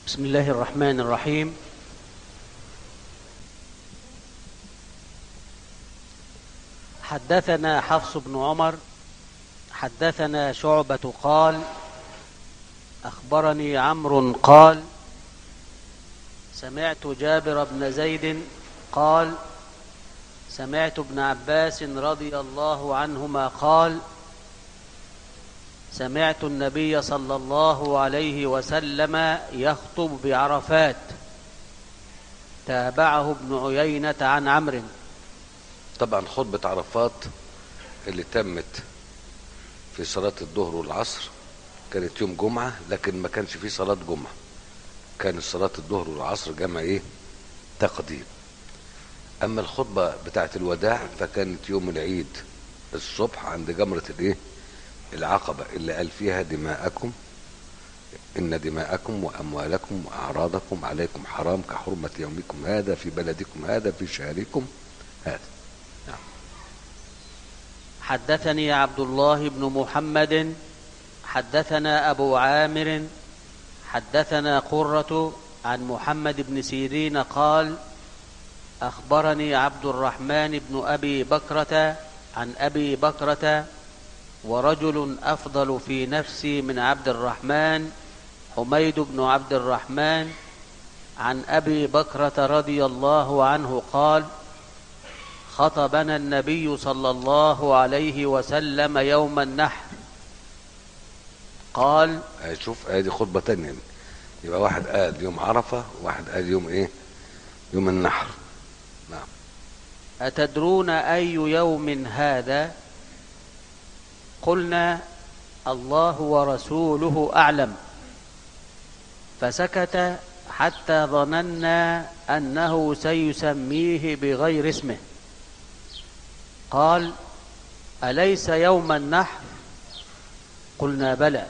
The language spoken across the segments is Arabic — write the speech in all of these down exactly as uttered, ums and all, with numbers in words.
بسم الله الرحمن الرحيم. حدثنا حفص بن عمر حدثنا شعبة قال أخبرني عمرو قال سمعت جابر بن زيد قال سمعت ابن عباس رضي الله عنهما قال سمعت النبي صلى الله عليه وسلم يخطب بعرفات. تابعه ابن عيينة عن عمرو. طبعا خطبة عرفات اللي تمت في صلاة الظهر والعصر كانت يوم جمعة، لكن ما كانش فيه صلاة جمعة، كان صلاة الظهر والعصر جمع ايه تقديم. اما الخطبة بتاعت الوداع فكانت يوم العيد الصبح عند جمرة الايه العقبة اللي قال فيها دماءكم إن دماءكم وأموالكم وأعراضكم عليكم حرام كحرمة يومكم هذا في بلدكم هذا في شهركم هذا. نعم. حدثني عبد الله بن محمد حدثنا أبو عامر حدثنا قرة عن محمد بن سيرين قال أخبرني عبد الرحمن بن أبي بكرة عن أبي بكرة ورجل أفضل في نفسي من عبد الرحمن حميد بن عبد الرحمن عن أبي بكرة رضي الله عنه قال خطبنا النبي صلى الله عليه وسلم يوم النحر. قال شوف ادي خطبة تانية، يبقى واحد قال يوم عرفة وواحد قال يوم ايه يوم النحر. نعم. أتدرون أي يوم هذا؟ قلنا الله ورسوله أعلم، فسكت حتى ظننا أنه سيسميه بغير اسمه. قال أليس يوم النحر؟ قلنا بلى.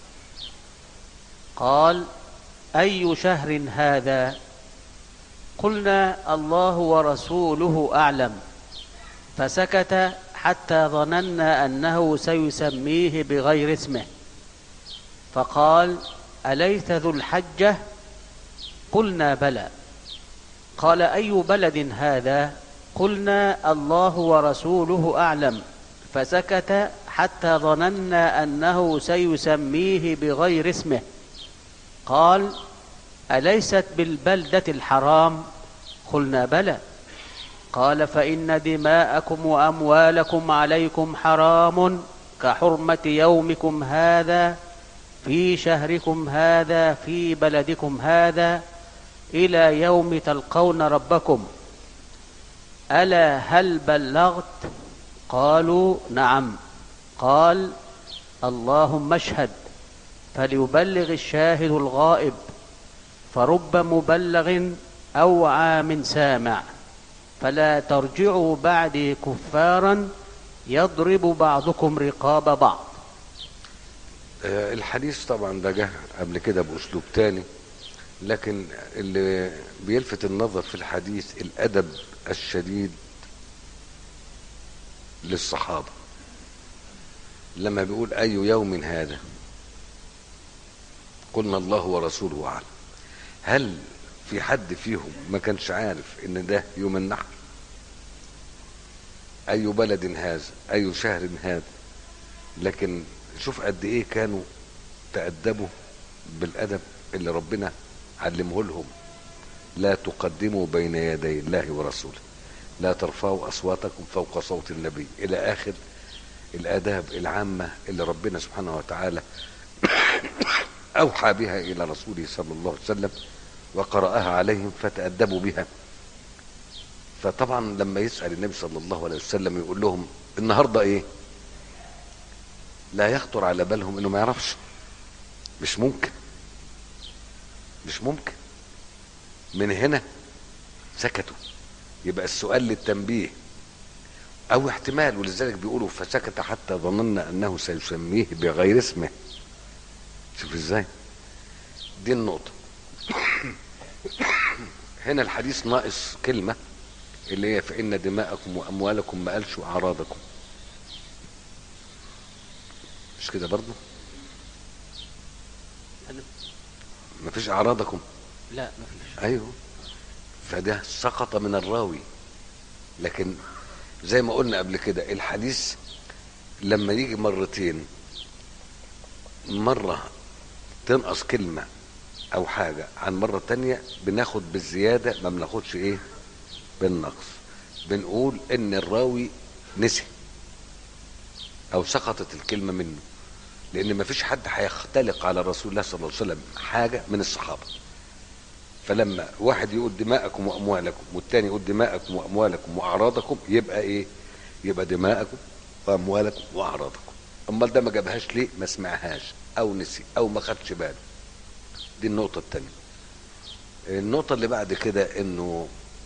قال أي شهر هذا؟ قلنا الله ورسوله أعلم، فسكت حتى ظننا أنه سيسميه بغير اسمه. فقال أليس ذو الحجة؟ قلنا بلى. قال أي بلد هذا؟ قلنا الله ورسوله أعلم، فسكت حتى ظننا أنه سيسميه بغير اسمه. قال أليست بالبلدة الحرام؟ قلنا بلى. قال فإن دماءكم وأموالكم عليكم حرام كحرمة يومكم هذا في شهركم هذا في بلدكم هذا إلى يوم تلقون ربكم. ألا هل بلغت؟ قالوا نعم. قال اللهم اشهد، فليبلغ الشاهد الغائب، فرب مبلغ أوعى من سامع، فلا ترجعوا بعدي كفارا يضرب بعضكم رقاب بعض. الحديث طبعا ده جه قبل كده بأسلوب تاني، لكن اللي بيلفت النظر في الحديث الأدب الشديد للصحابة لما بيقول أي يوم هذا قلنا الله ورسوله أعلم. هل في حد فيهم ما كانش عارف ان ده يوم النحر؟ اي بلد هذا اي شهر هذا؟ لكن شوف قد ايه كانوا تأدبوا بالادب اللي ربنا علمه لهم. لا تقدموا بين يدي الله ورسوله، لا ترفعوا اصواتكم فوق صوت النبي، الى اخر الاداب العامة اللي ربنا سبحانه وتعالى اوحى بها الى رسوله صلى الله عليه وسلم وقرأها عليهم فتأدبوا بها. فطبعا لما يسأل النبي صلى الله عليه وسلم يقول لهم النهاردة ايه، لا يخطر على بالهم انه ما يعرفش. مش ممكن مش ممكن من هنا سكتوا. يبقى السؤال للتنبيه او احتمال، ولذلك بيقولوا فسكت حتى ظننا انه سيسميه بغير اسمه. شوف ازاي دي النقطة. هنا الحديث ناقص كلمة اللي هي فإن دماءكم وأموالكم ما قالش وأعراضكم. مش كده برضو؟ مفيش اعراضكم؟ لا مفيش. ايوه، فده سقط من الراوي. لكن زي ما قلنا قبل كده الحديث لما يجي مرتين، مرة تنقص كلمة او حاجة عن مرة تانية، بناخد بالزيادة، ما بناخدش ايه بالنقص. بنقول ان الراوي نسي او سقطت الكلمة منه، لان ما فيش حد هيختلق على رسول الله صلى الله عليه وسلم حاجة من الصحابة. فلما واحد يقول دماءكم واموالكم والتاني يقول دماءكم واموالكم واعراضكم، يبقى ايه؟ يبقى دماءكم واموالكم واعراضكم. امال ده ما جابهاش ليه؟ ما سمعهاش او نسي او ما خدش باله. دي النقطة التانية. النقطة اللي بعد كده انه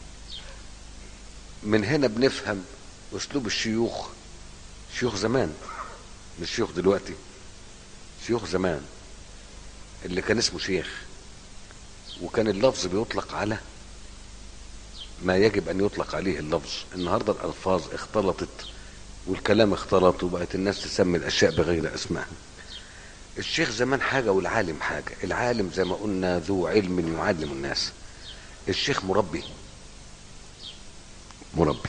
من هنا بنفهم اسلوب الشيوخ، شيوخ زمان مش شيوخ دلوقتي، شيوخ زمان اللي كان اسمه شيخ، وكان اللفظ بيطلق على ما يجب ان يطلق عليه اللفظ. النهارده الالفاظ اختلطت والكلام اختلط، وبقت الناس تسمي الاشياء بغير اسمها. الشيخ زمان حاجه والعالم حاجه. العالم زي ما قلنا ذو علم يعلم الناس، الشيخ مربي مربي.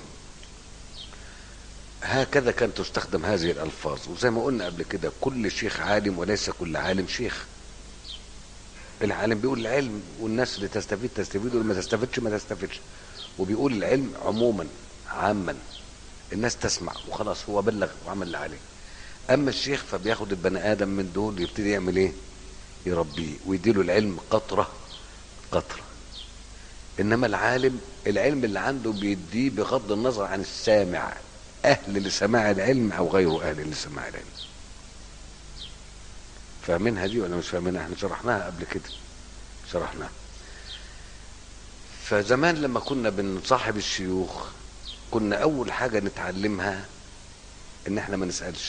هكذا كانت تستخدم هذه الالفاظ. وزي ما قلنا قبل كده كل شيخ عالم وليس كل عالم شيخ. العالم بيقول العلم والناس اللي تستفيد تستفيد واللي ما تستفيدش ما تستفيدش، وبيقول العلم عموما عاما، الناس تسمع وخلاص، هو بلغ وعمل اللي عليه. اما الشيخ فبياخد البني ادم من دول يبتدي يعمل ايه؟ يربيه ويديله العلم قطره قطره. انما العالم العلم اللي عنده بيديه بغض النظر عن السامع، اهل لسماع العلم او غير اهل لسماع العلم. فاهمينها دي ولا مش فاهمينها؟ احنا شرحناها قبل كده، شرحناها. فزمان لما كنا بنصاحب الشيوخ كنا اول حاجة نتعلمها ان احنا ما نسألش.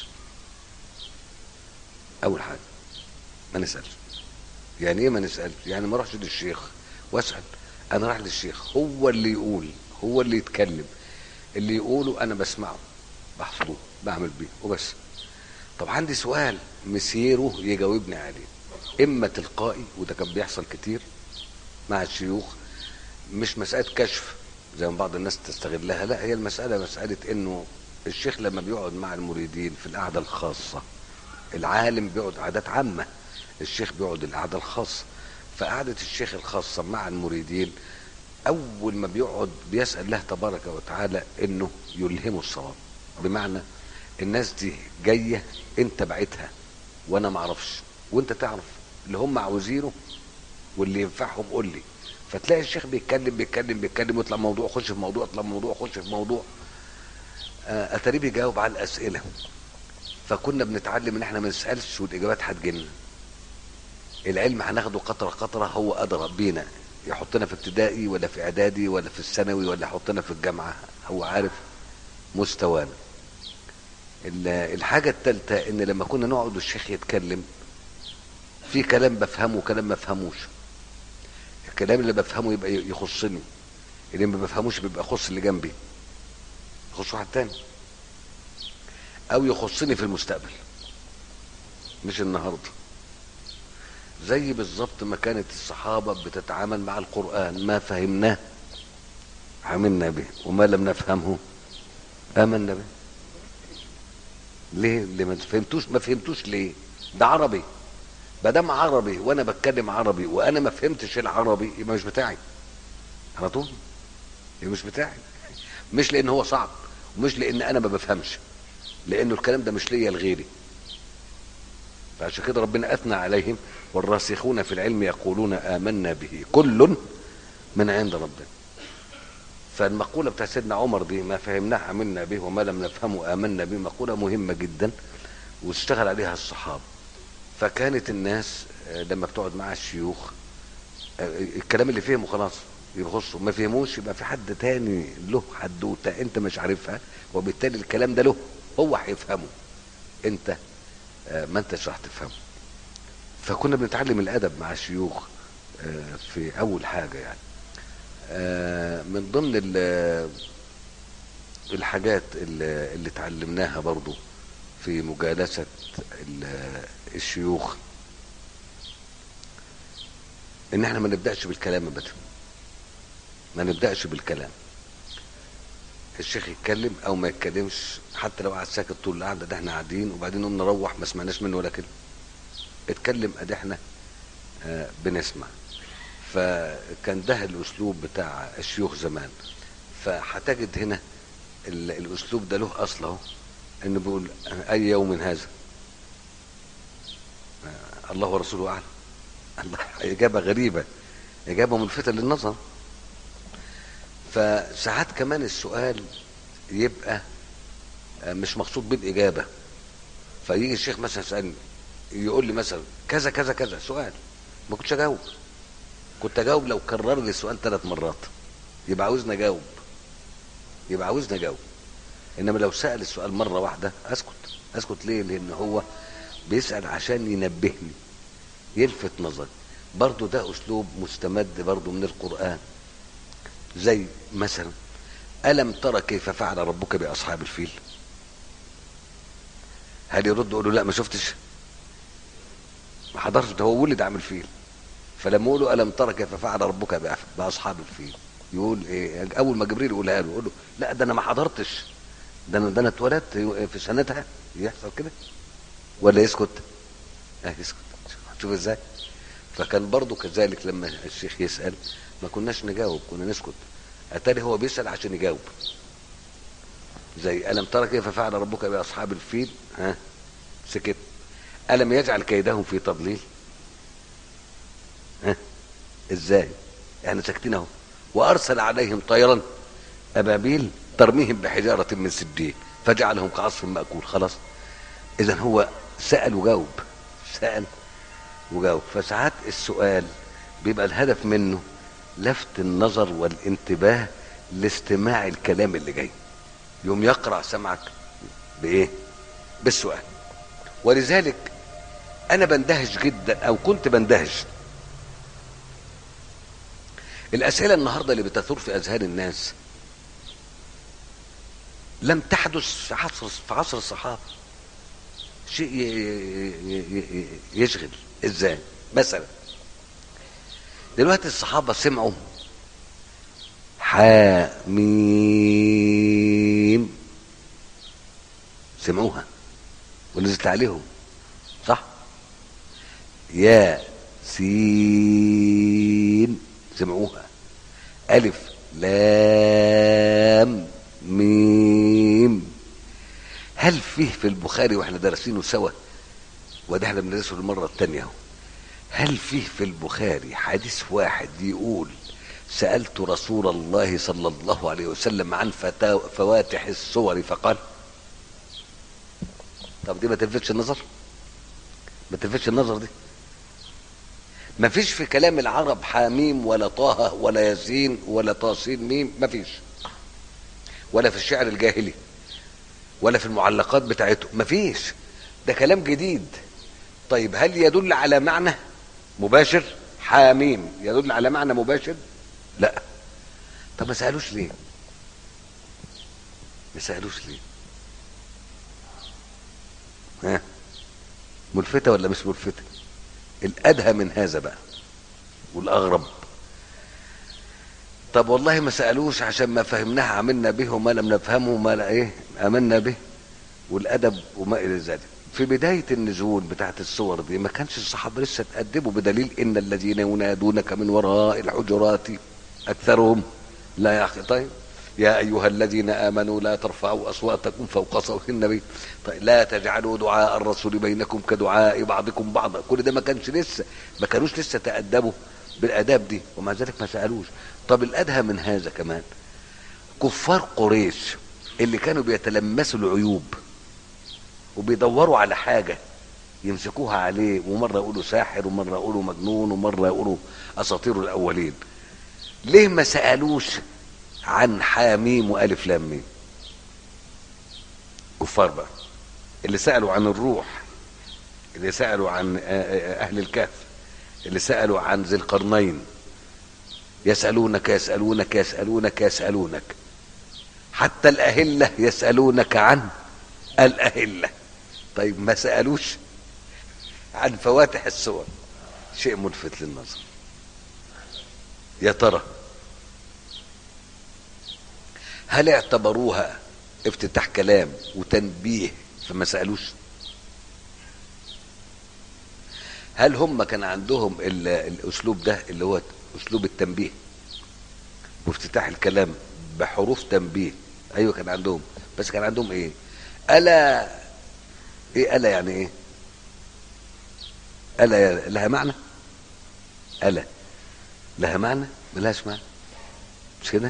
اول حاجة ما نسألش. يعني ايه ما نسألش؟ يعني ما اروحش للشيخ واسأل، انا راح للشيخ، هو اللي يقول، هو اللي يتكلم، اللي يقوله انا بسمعه بحفظه بعمل بيه وبس. طب عندي سؤال مسيره يجاوبني عليه، اما تلقائي وده كان بيحصل كتير مع الشيوخ، مش مسألة كشف زي ما بعض الناس تستغلها، لا، هي المسألة مسألة انه الشيخ لما بيقعد مع المريدين في القعدة الخاصة، العالم بيقعد قعدات عامة، الشيخ بيقعد القعدة الخاصة. فقعدة الشيخ الخاصة مع المريدين اول ما بيقعد بيسأل الله تبارك وتعالى انه يلهمه الصواب. بمعنى الناس دي جاية انت بعتها وانا معرفش، وانت تعرف اللي هم عاوزينه واللي ينفعهم قول لي. فتلاقي الشيخ بيتكلم بيتكلم بيتكلم ويطلع موضوع خش في موضوع يطلع موضوع خش في موضوع، اتاريه بيجاوب على الاسئله. فكنا بنتعلم ان احنا ما نسالش والاجابات هتجيلنا. العلم هناخده قطره قطره، هو ادرى بينا، يحطنا في ابتدائي ولا في اعدادي ولا في الثانوي ولا يحطنا في الجامعه، هو عارف مستوانا. الحاجه الثالثه ان لما كنا نقعد والشيخ يتكلم في كلام بفهمه وكلام ما بفهموش. الكلام اللي بفهمه يبقى يخصني، اللي ما بفهموش بيبقى يخص اللي جنبي، يخص واحد تاني، او يخصني في المستقبل مش النهارده. زي بالظبط ما كانت الصحابه بتتعامل مع القران، ما فهمناه عملنا به وما لم نفهمه امنا به. ليه؟ اللي ما فهمتوش ما فهمتوش ليه؟ ده عربي، ما دام عربي وانا بتكلم عربي وانا ما فهمتش العربي يبقى مش بتاعي على طول، يبقى مش بتاعي. مش لان هو صعب ومش لان انا ما بفهمش، لانه الكلام ده مش ليا لغيري. فعشان كده ربنا اثنى عليهم والراسخون في العلم يقولون آمنا به كل من عند ربنا. فالمقولة بتاع سيدنا عمر دي ما فهمناه عملنا به وما لم نفهمه آمنا به، مقولة مهمة جدا واشتغل عليها الصحابة. فكانت الناس لما بتقعد مع الشيوخ الكلام اللي فهمه خلاص يخصه، ما فهموش يبقى في حد تاني له حدوته انت مش عارفها، وبالتالي الكلام ده له هو هيفهمه، انت ما انتش راح تفهمه. فكنا بنتعلم الادب مع الشيوخ في اول حاجه. يعني من ضمن الحاجات اللي اتعلمناها برضو في مجالسه الشيوخ ان احنا ما نبدأش بالكلام ابدا، ما نبدأش بالكلام. الشيخ يتكلم او ما يتكلمش، حتى لو قعد ساكت طول القعده ده احنا قاعدين وبعدين نقوم نروح ما سمعناش منه ولا كلمه. اتكلم ادي احنا آه بنسمع. فكان ده الاسلوب بتاع الشيوخ زمان. فهتجد هنا الاسلوب ده له اصل اهو، انه بيقول اي يوم هذا آه الله ورسوله اعلم. الله، اجابه غريبه، اجابه ملفته للنظر. فساعات كمان السؤال يبقى مش مقصود بالاجابه، فيجي الشيخ مثلا يسالني يقول لي مثلا كذا كذا كذا سؤال، ما كنتش اجاوب. كنت اجاوب لو كرر لي السؤال ثلاث مرات، يبقى عاوزني اجاوب، يبقى عاوزني اجاوب. انما لو سال السؤال مره واحده اسكت. اسكت ليه؟ لان هو بيسال عشان ينبهني، يلفت نظري. برضو ده اسلوب مستمد برضو من القرآن. زي مثلا ألم ترى كيف فعل ربك بأصحاب الفيل؟ هل يرد يقول له لا ما شفتش، ما حضرش، ده هو ولد عامل فيل. فلما يقولوا ألم ترى كيف فعل ربك بأصحاب الفيل، يقول ايه؟ اول ما جبريل يقولها له يقول له لا ده انا ما حضرتش، ده انا ده انا اتولدت في سنتها. يحصل كده ولا يسكت؟ اه يسكت. شوف ازاي. فكان برضو كذلك لما الشيخ يسأل ما كناش نجاوب، كنا نسكت. اتاري هو بيسأل عشان يجاوب. زي ألم ترى كيف فعل ربك بأصحاب الفيل؟ ها سكت. ألم يجعل كيدهم في تضليل؟ ها ازاي؟ يعني ساكتين اهو. وأرسل عليهم طيرا أبابيل ترميهم بحجارة من سجيل فجعلهم كعصف مأكول. خلاص. إذا هو سأل وجاوب، سأل وجاوب. فساعات السؤال بيبقى الهدف منه لفت النظر والانتباه لاستماع الكلام اللي جاي، يوم يقرع سمعك بايه؟ بالسؤال. ولذلك انا بندهش جدا او كنت بندهش الاسئله النهارده اللي بتثور في اذهان الناس لم تحدث في عصر في عصر الصحابه. شيء يشغل. ازاي؟ مثلا دلوقتي الصحابه سمعوا حاميم، سمعوها ونزلت عليهم صح؟ يا سين سمعوها. ألف لام ميم. هل فيه في البخاري واحنا دارسينه سوا، وده احنا بندرسه المره الثانيه اهو، هل فيه في البخاري حديث واحد يقول سألت رسول الله صلى الله عليه وسلم عن فواتح الصور فقال؟ طب دي ما تلفتش النظر؟ ما تلفتش النظر دي؟ ما فيش في كلام العرب حاميم ولا طه ولا ياسين ولا طاسين ميم، ما فيش. ولا في الشعر الجاهلي ولا في المعلقات بتاعته، ما فيش. ده كلام جديد. طيب هل يدل على معنى مباشر؟ حاميم يدل على معنى مباشر؟ لا. طب ما سألوش ليه؟ ما سألوش ليه؟ ها ملفتة ولا مش ملفتة؟ الأدهى من هذا بقى والأغرب، طب والله ما سألوش عشان ما فهمناها عملنا به وما لم نفهمه ما لا ايه آمنا به، والأدب وما إلى ذلك. في بداية النزول بتاعت الصور دي ما كانش الصحابة لسه تأدبوا، بدليل إن الذين ينادونك من وراء الحجرات أكثرهم لا يعقلون. طيب يا أيها الذين آمنوا لا ترفعوا أصواتكم فوق صوت النبي، طيب لا تجعلوا دعاء الرسول بينكم كدعاء بعضكم بعضا. كل ده ما كانش لسه، ما كانوش لسه تأدبوا بالآداب دي، ومع ذلك ما سألوش. طب الأدهى من هذا كمان كفار قريش اللي كانوا بيتلمسوا العيوب وبيدوروا على حاجة يمسكوها عليه، ومرة يقولوا ساحر ومرة يقولوا مجنون ومرة يقولوا أساطير الأولين، ليه ما سألوش عن حاميم وألف لام ميم؟ كفار بقى اللي سألوا عن الروح، اللي سألوا عن أهل الكهف، اللي سألوا عن ذي القرنين، يسألونك يسألونك يسألونك يسألونك، حتى الأهلة يسألونك عن الأهلة. طيب ما سألوش عن فواتح الصور؟ شيء ملفت للنظر، يا ترى هل اعتبروها افتتاح كلام وتنبيه فما سألوش؟ هل هم كان عندهم الاسلوب ده اللي هو اسلوب التنبيه وافتتاح الكلام بحروف تنبيه؟ ايوه كان عندهم، بس كان عندهم ايه؟ الا ايه؟ الا يعني ايه؟ الا لها معنى؟ الا لها معنى؟ ملهاش معنى، مش كده؟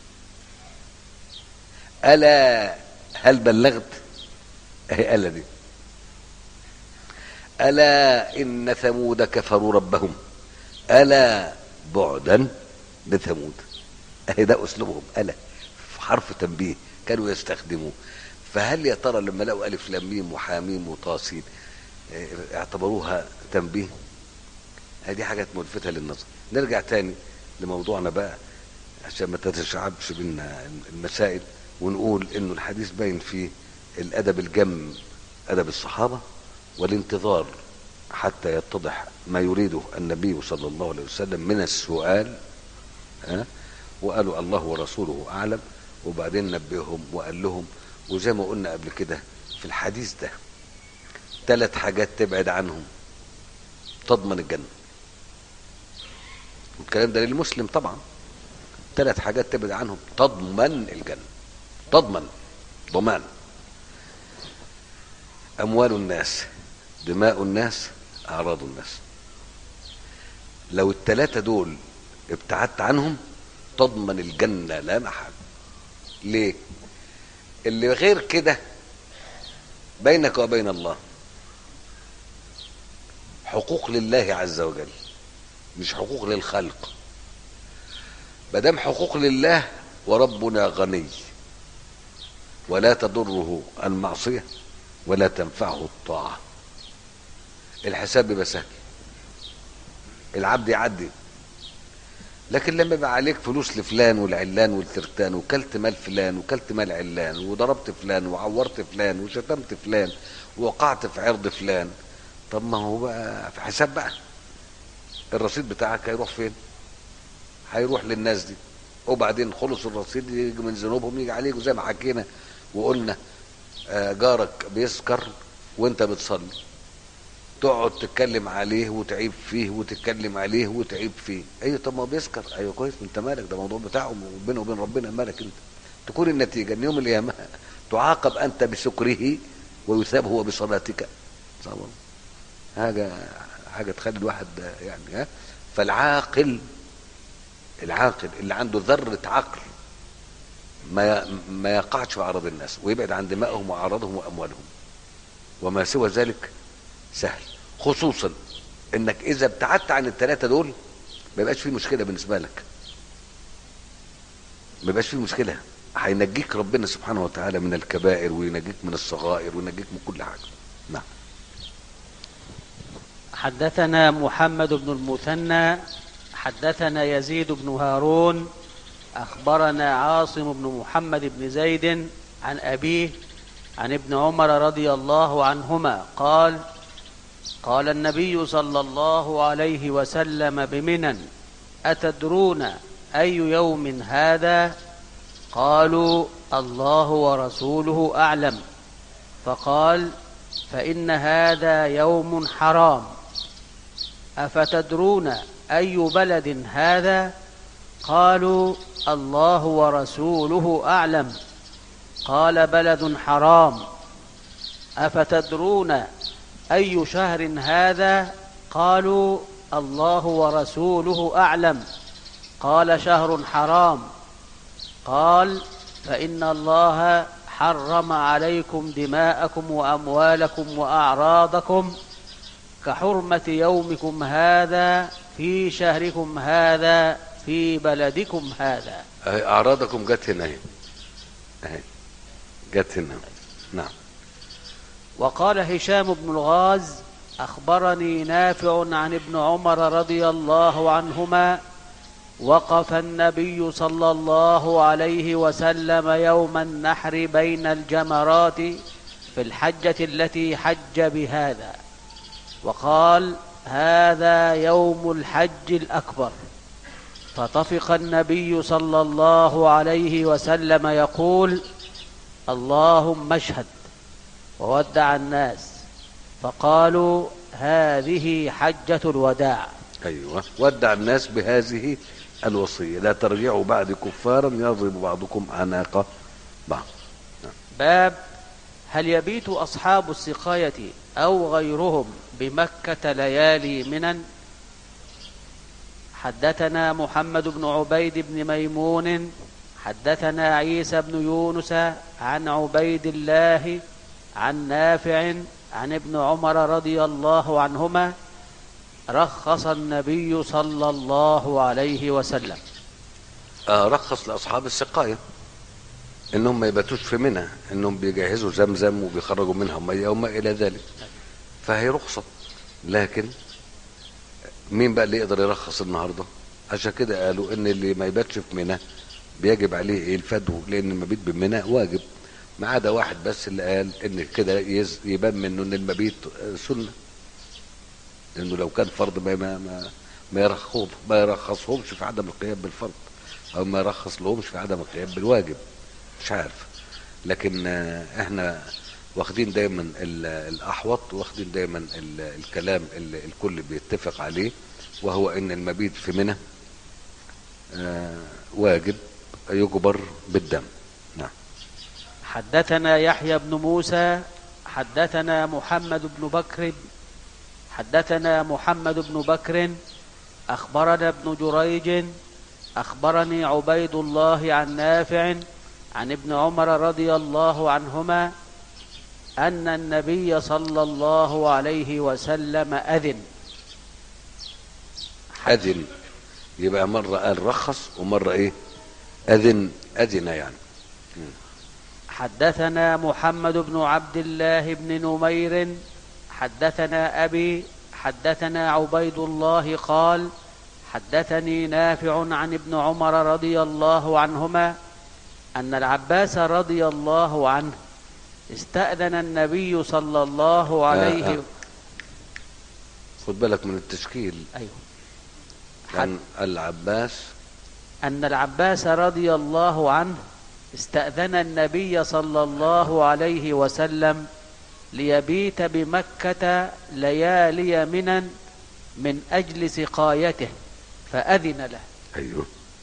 الا هل بلغت؟ اهي الا دي. الا ان ثمود كفروا ربهم الا بعدا لثمود. اهي ده اسلوبهم، الا في حرف تنبيه كانوا يستخدموه. فهل يا ترى لما لقوا الف لام ميم وحاميم وطاسين اعتبروها تنبيه؟ هذه حاجات ملفتة للنظر. نرجع تاني لموضوعنا بقى عشان ما تتشعبش بينا المسائل، ونقول انه الحديث باين فيه الادب الجم، ادب الصحابة، والانتظار حتى يتضح ما يريده النبي صلى الله عليه وسلم من السؤال. ها؟ وقالوا الله ورسوله اعلم، وبعدين نبههم وقال لهم. وزي ما قلنا قبل كده في الحديث ده ثلاث حاجات تبعد عنهم تضمن الجنة، والكلام ده للمسلم طبعا. ثلاث حاجات تبعد عنهم تضمن الجنة، تضمن ضمان: اموال الناس، دماء الناس، اعراض الناس. لو الثلاثة دول ابتعدت عنهم تضمن الجنة لا محال. ليه؟ اللي غير كده بينك وبين الله حقوق لله عز وجل، مش حقوق للخلق. مادام حقوق لله وربنا غني ولا تضره المعصية ولا تنفعه الطاعة، الحساب بيبقى سهل، العبد يعدي. لكن لما يبقى عليك فلوس لفلان والعلان والترتان، وكلت مال فلان وكلت مال علان، وضربت فلان وعورت فلان وشتمت فلان ووقعت في عرض فلان، طب ما هو بقى في حساب بقى. الرصيد بتاعك هيروح فين؟ هيروح للناس دي، وبعدين خلص الرصيد يجي من ذنوبهم يجي عليك. وزي ما حكينا وقلنا جارك بيسكر وانت بتصلي، تقعد تتكلم عليه وتعيب فيه وتتكلم عليه وتعيب فيه. ايوه طب ما بيسكر، ايوه كويس، انت مالك؟ ده موضوع بتاعه بينه وبين ربنا، مالك انت؟ تكون النتيجه ان يوم القيامه تعاقب انت بسكره ويثاب هو بصلاتك. صبر. حاجه حاجه تخلي الواحد يعني. ها فالعاقل، العاقل اللي عنده ذره عقل ما ما يقعش في اعراض الناس، ويبعد عن دمائهم واعراضهم واموالهم، وما سوى ذلك سهل. خصوصا انك اذا ابتعدت عن الثلاثه دول ما يبقاش في مشكله بالنسبه لك، ما يبقاش في مشكله. هينجيك ربنا سبحانه وتعالى من الكبائر، وينجيك من الصغائر، وينجيك من كل حاجه. نعم. حدثنا محمد بن المثنى حدثنا يزيد بن هارون أخبرنا عاصم بن محمد بن زيد عن أبيه عن ابن عمر رضي الله عنهما قال: قال النبي صلى الله عليه وسلم بمنى: أتدرون أي يوم هذا؟ قالوا: الله ورسوله أعلم. فقال: فإن هذا يوم حرام. أفتدرون أي بلد هذا؟ قالوا: الله ورسوله أعلم. قال: بلد حرام. أفتدرون أي شهر هذا؟ قالوا: الله ورسوله أعلم. قال: شهر حرام. قال: فإن الله حرم عليكم دماءكم وأموالكم وأعراضكم كحرمة يومكم هذا في شهركم هذا في بلدكم هذا. أعراضكم جت هنا، اهي جت هنا. نعم. وقال هشام بن الغاز: أخبرني نافع عن ابن عمر رضي الله عنهما: وقف النبي صلى الله عليه وسلم يوم النحر بين الجمرات في الحجة التي حج بهذا، وقال: هذا يوم الحج الأكبر. فطفق النبي صلى الله عليه وسلم يقول: اللهم اشهد، وودع الناس، فقالوا: هذه حجة الوداع. أيوة، ودع الناس بهذه الوصية: لا ترجعوا بعد كفارا يضرب بعضكم أعناق بعض. باب: هل يبيت أصحاب السقاية أو غيرهم بمكة ليالي منن؟ حدثنا محمد بن عبيد بن ميمون حدثنا عيسى بن يونس عن عبيد الله عن نافع عن ابن عمر رضي الله عنهما: رخص النبي صلى الله عليه وسلم. آه رخص لأصحاب السقاية إنهم ما يباتوش في منى، إنهم بيجهزوا زمزم وبيخرجوا منها مية وما إلى ذلك، فهي رخصة. لكن مين بقى اللي يقدر يرخص النهارده؟ عشان كده قالوا إن اللي ما يباتش في منى بيجب عليه إيه؟ الفدو، لأن المبيت بمنى واجب. ما عدا واحد بس اللي قال إن كده يبان منه إن المبيت سنة، لأنه لو كان فرض ما ما ما ما يرخص ما يرخصهمش في عدم القيام بالفرض، أو ما يرخص لهمش في عدم القيام بالواجب. مش عارف، لكن احنا واخدين دايما الأحوط، واخدين دايما الكلام اللي الكل بيتفق عليه، وهو إن المبيت في منى واجب يجبر بالدم. نعم. حدثنا يحيى بن موسى حدثنا محمد بن بكر حدثنا محمد بن بكر أخبرنا ابن جريج أخبرني عبيد الله عن نافع عن ابن عمر رضي الله عنهما أن النبي صلى الله عليه وسلم أذن. أذن يبقى مرة قال رخص ومرة إيه؟ أذن أذن يعني. حدثنا محمد بن عبد الله بن نمير حدثنا أبي حدثنا عبيد الله قال: حدثني نافع عن ابن عمر رضي الله عنهما أن العباس رضي الله عنه استأذن النبي صلى الله عليه آه آه. خد بالك من التشكيل. أيوه. أن العباس أن العباس رضي الله عنه استأذن النبي صلى الله عليه وسلم ليبيت بمكة ليالي منن من أجل سقايته فأذن له. أيوه.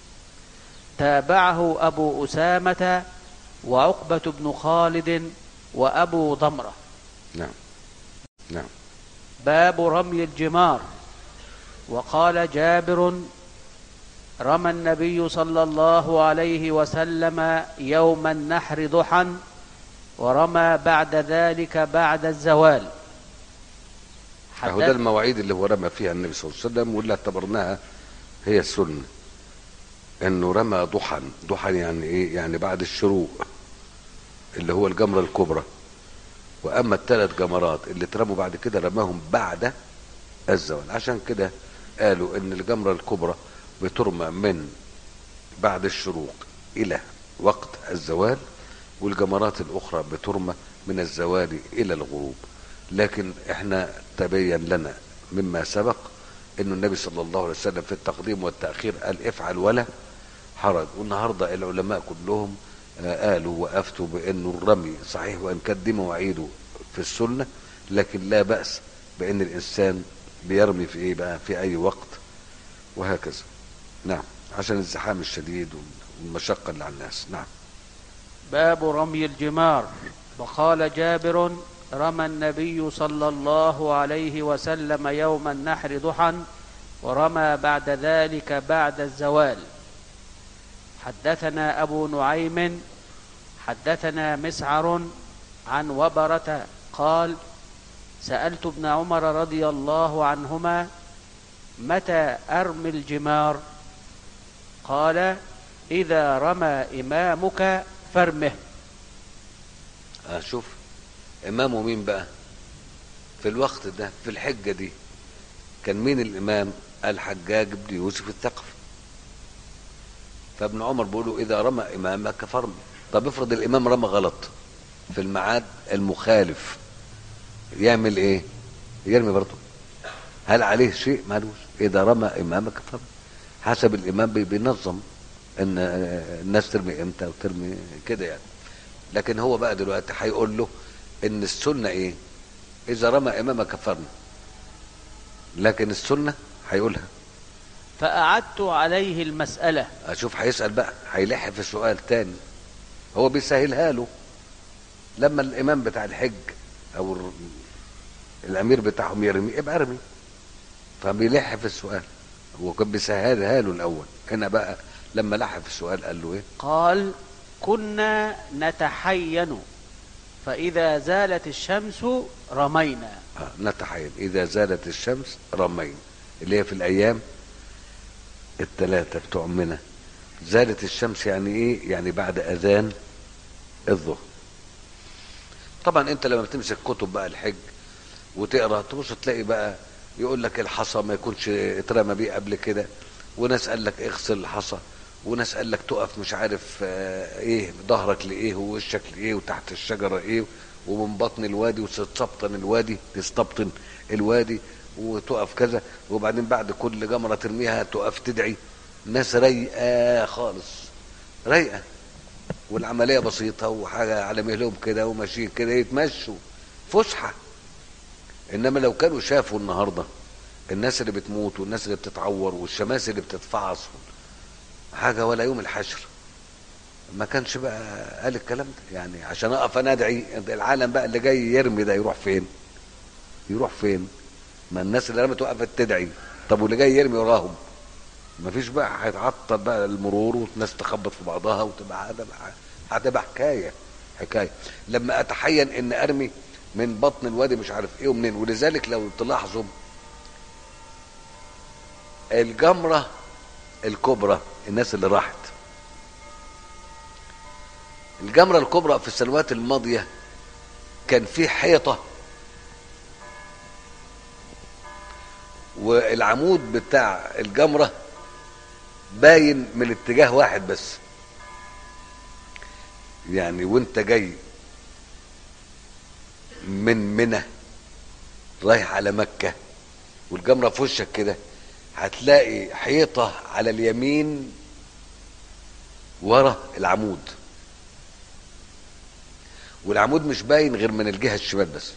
تابعه أبو أسامة وعقبة بن خالد وأبو ضمرة. نعم نعم. باب رمي الجمار. وقال جابر: رمى النبي صلى الله عليه وسلم يوم النحر ضحى، ورمى بعد ذلك بعد الزوال. أهو ده المواعيد اللي هو رمى فيها النبي صلى الله عليه وسلم، واللي اعتبرناها هي السنة، انه رمى ضحى. ضحى يعني ايه؟ يعني بعد الشروق اللي هو الجمرة الكبرى. واما الثلاث جمرات اللي اترموا بعد كده رماهم بعد الزوال. عشان كده قالوا ان الجمرة الكبرى بترمى من بعد الشروق الى وقت الزوال، والجمرات الاخرى بترمى من الزوال الى الغروب. لكن احنا تبين لنا مما سبق ان النبي صلى الله عليه وسلم في التقديم والتأخير قال افعل ولا حرج. والنهاردة العلماء كلهم قالوا وأفتوا بأنه الرمي صحيح وإن كان دي مواعيده في السنة، لكن لا بأس بأن الإنسان بيرمي في إيه بقى في أي وقت وهكذا. نعم، عشان الزحام الشديد والمشقة اللي على الناس. نعم. باب رمي الجمار. وقال جابر: رمى النبي صلى الله عليه وسلم يوم النحر ضحى، ورمى بعد ذلك بعد الزوال. حدثنا أبو نعيم حدثنا مسعر عن وبرة قال: سألت ابن عمر رضي الله عنهما: متى أرمي الجمار؟ قال: إذا رمى إمامك فارمه. أشوف إمامه مين بقى في الوقت ده في الحجة دي؟ كان مين الإمام؟ الحجاج بن يوسف الثقفي. فابن عمر بيقولوا إذا رمى إمامك فارمه. طب افرض الإمام رمى غلط في الميعاد المخالف، يعمل إيه؟ يرمي برضه. هل عليه شيء؟ مالوش. إذا رمى إمامك فارمه. حسب الامام بينظم ان الناس ترمي امتى وترمي كده يعني. لكن هو بقى دلوقتي هيقول له ان السنه ايه؟ اذا رمى امامه كفرنا، لكن السنه هيقولها. فأعدت عليه المسألة. اشوف هيسال بقى، هيلح في سؤال تاني، هو بيسهلها له. لما الامام بتاع الحج او الامير بتاعهم يرمي، ابقى ارمي، فبيلح في السؤال. هو كان بيسهلها له الاول، هنا بقى لما لح في السؤال قال له ايه؟ قال: كنا نتحين فإذا زالت الشمس رمينا. آه نتحين، اذا زالت الشمس رمينا، اللي هي في الايام الثلاثه بتوع منى. زالت الشمس يعني ايه؟ يعني بعد اذان الظهر. طبعا انت لما بتمسك كتب بقى الحج وتقرا تبص تلاقي بقى يقول لك الحصى ما يكونش اترمى بيه قبل كده، وناس قال لك اغسل الحصى، وناس قال لك تقف مش عارف اه ايه ظهرك لايه ووشك لايه وتحت الشجره ايه، ومن بطن الوادي وتستبطن الوادي تستبطن الوادي وتقف كذا، وبعدين بعد كل جمره ترميها تقف تدعي. ناس رايقه خالص، رايقه، والعمليه بسيطه وحاجه على مهلهم كده وماشيين كده يتمشوا فسحه. انما لو كانوا شافوا النهارده الناس اللي بتموت والناس اللي بتتعور والشماس اللي بتتفعص حاجه ولا يوم الحشر، ما كانش بقى قال الكلام ده. يعني عشان اقف انا ادعي، العالم بقى اللي جاي يرمي ده يروح فين؟ يروح فين؟ ما الناس اللي رمت وقفت تدعي، طب واللي جاي يرمي وراهم؟ ما فيش بقى، هيتعطل بقى المرور والناس تخبط في بعضها وتبقى هتبقى حكايه حكايه. لما اتحين ان ارمي من بطن الوادي مش عارف ايه ومنين. ولذلك لو تلاحظوا الجمره الكبرى، الناس اللي راحت الجمره الكبرى في السنوات الماضيه كان في حيطه، والعمود بتاع الجمره باين من اتجاه واحد بس. يعني وانت جاي من منى رايح على مكة والجمرة في وشك كده، هتلاقي حيطة على اليمين ورا العمود، والعمود مش باين غير من الجهة الشمال بس.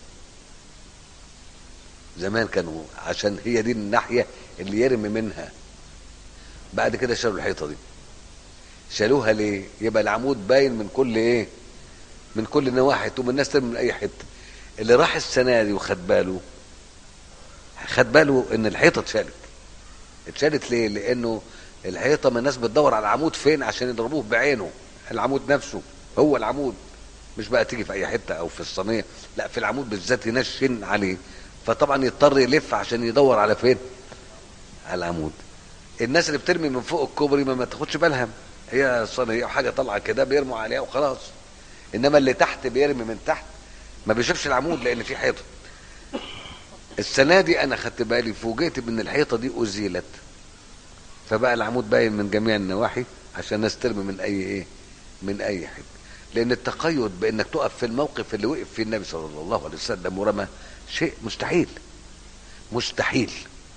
زمان كانوا عشان هي دي الناحية اللي يرمي منها. بعد كده شالوا الحيطة دي. شالوها ليه؟ يبقى العمود باين من كل ايه؟ من كل نواحي، تقوم الناس ترمي من اي حته. اللي راح السنه دي وخد باله خد باله ان الحيطه اتشالت. اتشالت ليه؟ لانه الحيطه ما الناس بتدور على العمود فين عشان يضربوه بعينه. العمود نفسه هو العمود، مش بقى تيجي في اي حته او في الصينيه، لا في العمود بالذات ينشن عليه، فطبعا يضطر يلف عشان يدور على فين؟ على العمود. الناس اللي بترمي من فوق الكوبري ما, ما تاخدش بالها، هي صينيه وحاجه طالعه كده بيرموا عليها وخلاص. انما اللي تحت بيرمي من تحت ما بيشوفش العمود لان في حيطه. السنه دي انا خدت بالي، فوجئت بان الحيطه دي ازيلت، فبقى العمود باين من جميع النواحي عشان الناس ترمي من اي ايه؟ من اي حته. لان التقيد بانك تقف في الموقف اللي وقف فيه النبي صلى الله عليه وسلم ورمى شيء مستحيل مستحيل.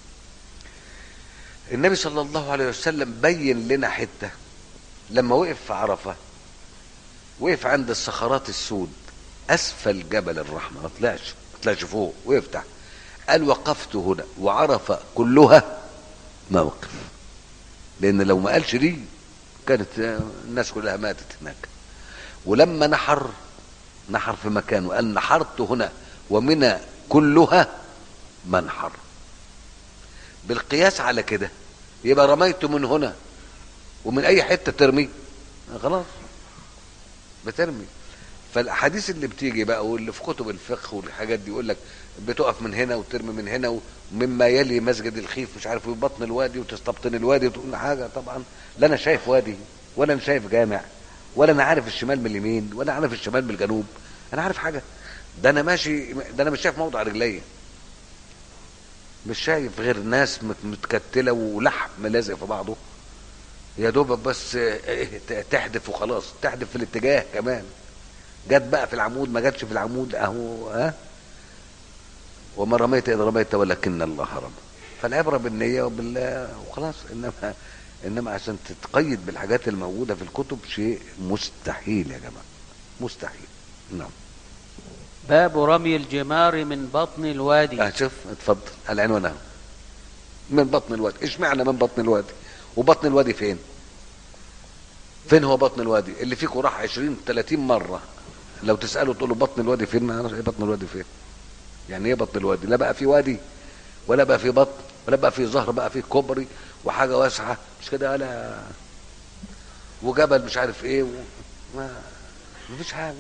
النبي صلى الله عليه وسلم بين لنا حته لما وقف في عرفه، وقف عند الصخرات السود اسفل جبل الرحمه، ما طلعش ما طلعش فوق، وقف تحت. قال: وقفت هنا وعرفه كلها موقف. لان لو ما قالش دي كانت الناس كلها ماتت هناك. ولما نحر نحر في مكانه، قال: نحرت هنا ومنى كلها منحر. بالقياس على كده يبقى رميت من هنا ومن اي حته ترمي خلاص بترمي. فالاحاديث اللي بتيجي بقى واللي في كتب الفقه والحاجات دي يقول لك بتقف من هنا وترمي من هنا ومما يلي مسجد الخيف مش عارف في بطن الوادي وتستبطن الوادي وتقول حاجه. طبعا لا انا شايف وادي ولا انا شايف جامع ولا انا عارف الشمال من اليمين ولا عارف الشمال من الجنوب. انا عارف حاجه؟ ده انا ماشي، ده انا مش شايف موضع رجلي، مش شايف غير ناس متكتله ولحم لازق في بعضه، يا دوب بس تحدف وخلاص، تحدف في الاتجاه كمان. جت بقى في العمود ما جاتش في العمود اهو. ها وما رميت اذا رميت ولكن الله رمى. فالعبره بالنيه وبالله وخلاص. انما انما عشان تتقيد بالحاجات الموجودة في الكتب شيء مستحيل يا جماعة، مستحيل. نعم. باب رمي الجمار من بطن الوادي. اه شوف اتفضل العنوان اهو، من بطن الوادي. ايش معنى من بطن الوادي؟ وبطن الوادي فين؟ فين هو بطن الوادي؟ اللي فيكم راح عشرين ثلاثين مرة لو تسأله تقول له بطن الوادي فين، ما يعرفش ايه بطن الوادي فين. يعني ايه بطن الوادي؟ لا بقى في وادي ولا بقى في بطن ولا بقى في ظهر، بقى في كوبري وحاجة واسعة مش كده، ولا وجبل مش عارف ايه و... ما مفيش حاجة.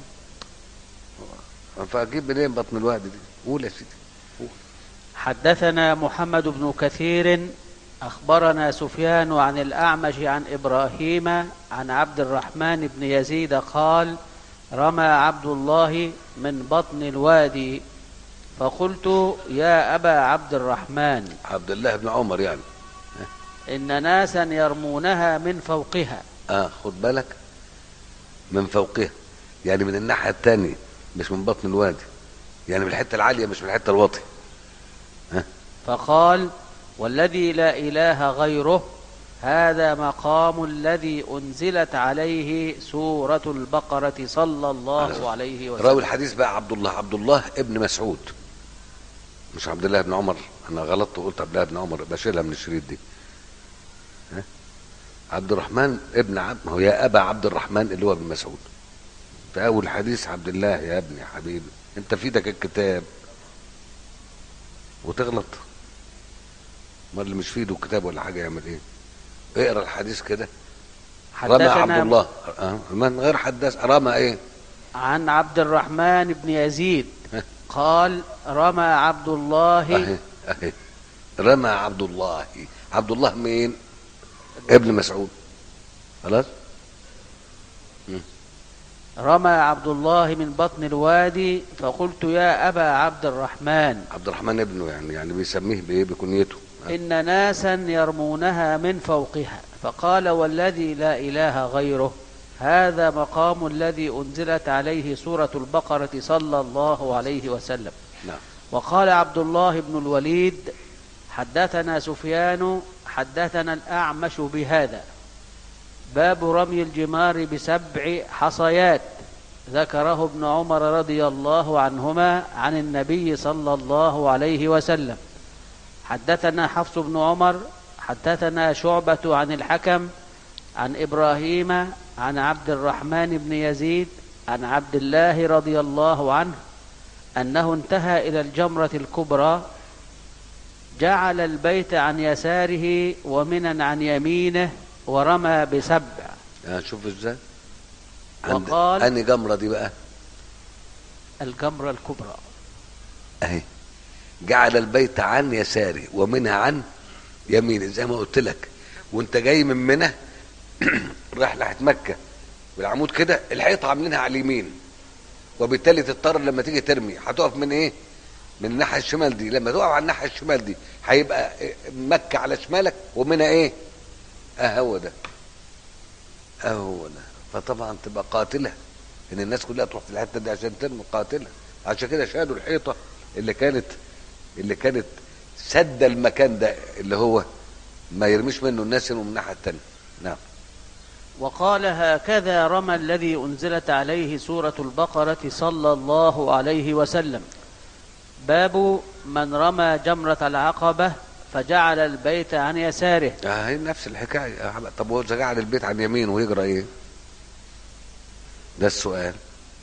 فاجيب منين بطن الوادي دي؟ قول يا سيدي قول. حدثنا محمد بن كثير أخبرنا سفيان عن الأعمش عن إبراهيم عن عبد الرحمن بن يزيد قال رمى عبد الله من بطن الوادي، فقلت يا أبا عبد الرحمن، عبد الله بن عمر يعني، إن ناسا يرمونها من فوقها. اه خد بالك، من فوقها يعني من الناحية التانية، مش من بطن الوادي، يعني من الحتة العالية مش من الحتة الواطية. ها؟ فقال والذي لا إله غيره هذا مقام الذي أنزلت عليه سورة البقرة صلى الله عليه وسلم. راوي الحديث بقى عبد الله، عبد الله ابن مسعود، مش عبد الله بن عمر. انا غلطت وقلت عبد الله بن عمر، بشيلها من الشريط دي. ها؟ عبد الرحمن ابن عبد، ما هو يا ابا عبد الرحمن اللي هو ابن مسعود. في اول حديث عبد الله يا ابني حبيبي، انت في ايدك الكتاب وتغلط، ما اللي مش في ايده الكتاب ولا حاجه يعمل ايه؟ اقرا الحديث كده. رمى عبد الله أه؟ من غير حدث رمى ايه؟ عن عبد الرحمن بن يزيد قال رمى عبد الله. أهي. أهي. رمى عبد الله. عبد الله مين؟ ابن مسعود. خلاص. رمى عبد الله من بطن الوادي، فقلت يا أبا عبد الرحمن. عبد الرحمن ابنه يعني، يعني بيسميه بايه؟ بكنيته. إن ناسا يرمونها من فوقها، فقال والذي لا إله غيره هذا مقام الذي أنزلت عليه سورة البقرة صلى الله عليه وسلم. نعم. وقال عبد الله بن الوليد حدثنا سفيان حدثنا الأعمش بهذا. باب رمي الجمار بسبع حصيات، ذكره ابن عمر رضي الله عنهما عن النبي صلى الله عليه وسلم. حدثنا حفص بن عمر حدثنا شعبة عن الحكم عن إبراهيم عن عبد الرحمن بن يزيد عن عبد الله رضي الله عنه أنه انتهى إلى الجمرة الكبرى، جعل البيت عن يساره ومنا عن يمينه ورمى بسبع. يعني شوف ازاي. وقال أني جمرة دي بقى؟ الجمرة الكبرى. اهي جعل البيت عن يساره ومنها عن يمينه، زي ما قلت لك وانت جاي من منى رايح ناحيه مكه بالعمود كده، الحيطه عاملينها على اليمين، وبالتالي تضطر لما تيجي ترمي هتقف من ايه؟ من الناحيه الشمال دي. لما تقف على الناحيه الشمال دي هيبقى مكه على شمالك ومنى ايه؟ اهو ده اهو ده. فطبعا تبقى قاتله ان الناس كلها تروح في الحته دي عشان ترمي، قاتله. عشان كده شالوا الحيطه اللي كانت اللي كانت سد المكان ده، اللي هو ما يرميش منه الناس يرموا من الناحيه الثانيه. نعم. وقال هكذا رمى الذي أنزلت عليه سورة البقرة صلى الله عليه وسلم. باب من رمى جمرة العقبة فجعل البيت عن يساره. اه هي نفس الحكايه. طب هو اذا جعل البيت عن يمينه ويجرى ايه؟ ده السؤال.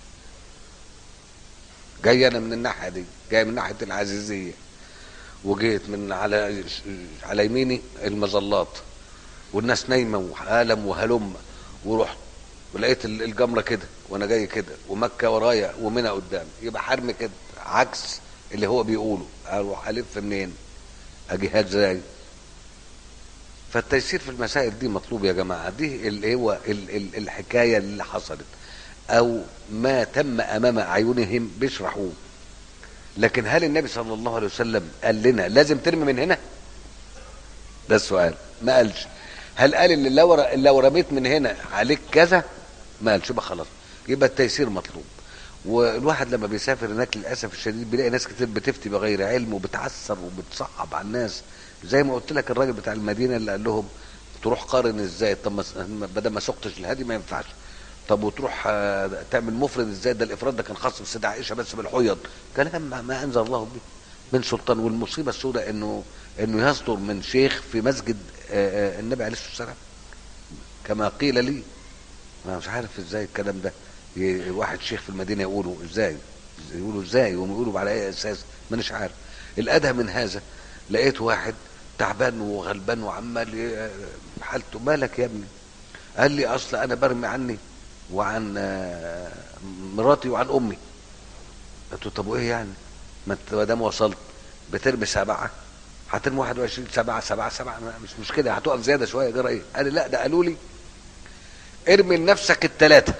جاي انا من الناحيه دي، جاي من ناحيه العزيزيه، وجيت من على على يميني المظلات والناس نايمه وعالم وهلم، ورحت ولقيت الجمره كده وانا جاي كده ومكه ورايا ومنى قدام، يبقى حرم كده عكس اللي هو بيقوله. اروح الف منين؟ اجي ازاي؟ فالتيسير في المسائل دي مطلوب يا جماعه. دي اللي هو الحكايه اللي حصلت او ما تم امام اعينهم بيشرحوه. لكن هل النبي صلى الله عليه وسلم قال لنا لازم ترمي من هنا؟ ده السؤال. ما قالش. هل قال ان لو لو رميت من هنا عليك كذا؟ ما قالش. يبقى خلاص، يبقى التيسير مطلوب. والواحد لما بيسافر هناك للاسف الشديد بيلاقي ناس كتير بتفتي بغير علم وبتعسر وبتصعب على الناس، زي ما قلت لك الراجل بتاع المدينه اللي قال لهم تروح قارن ازاي؟ طب ما بدل ما سقتش الهادي ما ينفعش. طب وتروح تعمل مفرد ازاي؟ ده الافراد ده كان خاص بالسيدة عائشه بس بالحيض. كلام ما انزل الله به من سلطان. والمصيبه السوداء انه انه يصدر من شيخ في مسجد النبي عليه الصلاه والسلام كما قيل لي. انا مش عارف ازاي الكلام ده واحد شيخ في المدينه يقولوا ازاي، يقولوا ازاي ويقولوا على اي اساس؟ مانيش عارف. الادهى من هذا لقيت واحد تعبان وغلبان وعمال حالته. مالك يا ابني؟ قال لي اصل انا برمي عني وعن مراتي وعن امي. قلت له طب وايه يعني؟ ما انت ما دام وصلت بترمي سبعه هترمي واحد وعشرين سبعه سبعه سبعه مش مشكله، هتقف زياده شويه جرى ايه؟ قال لي لا ده قالوا لي ارمي لنفسك الثلاثه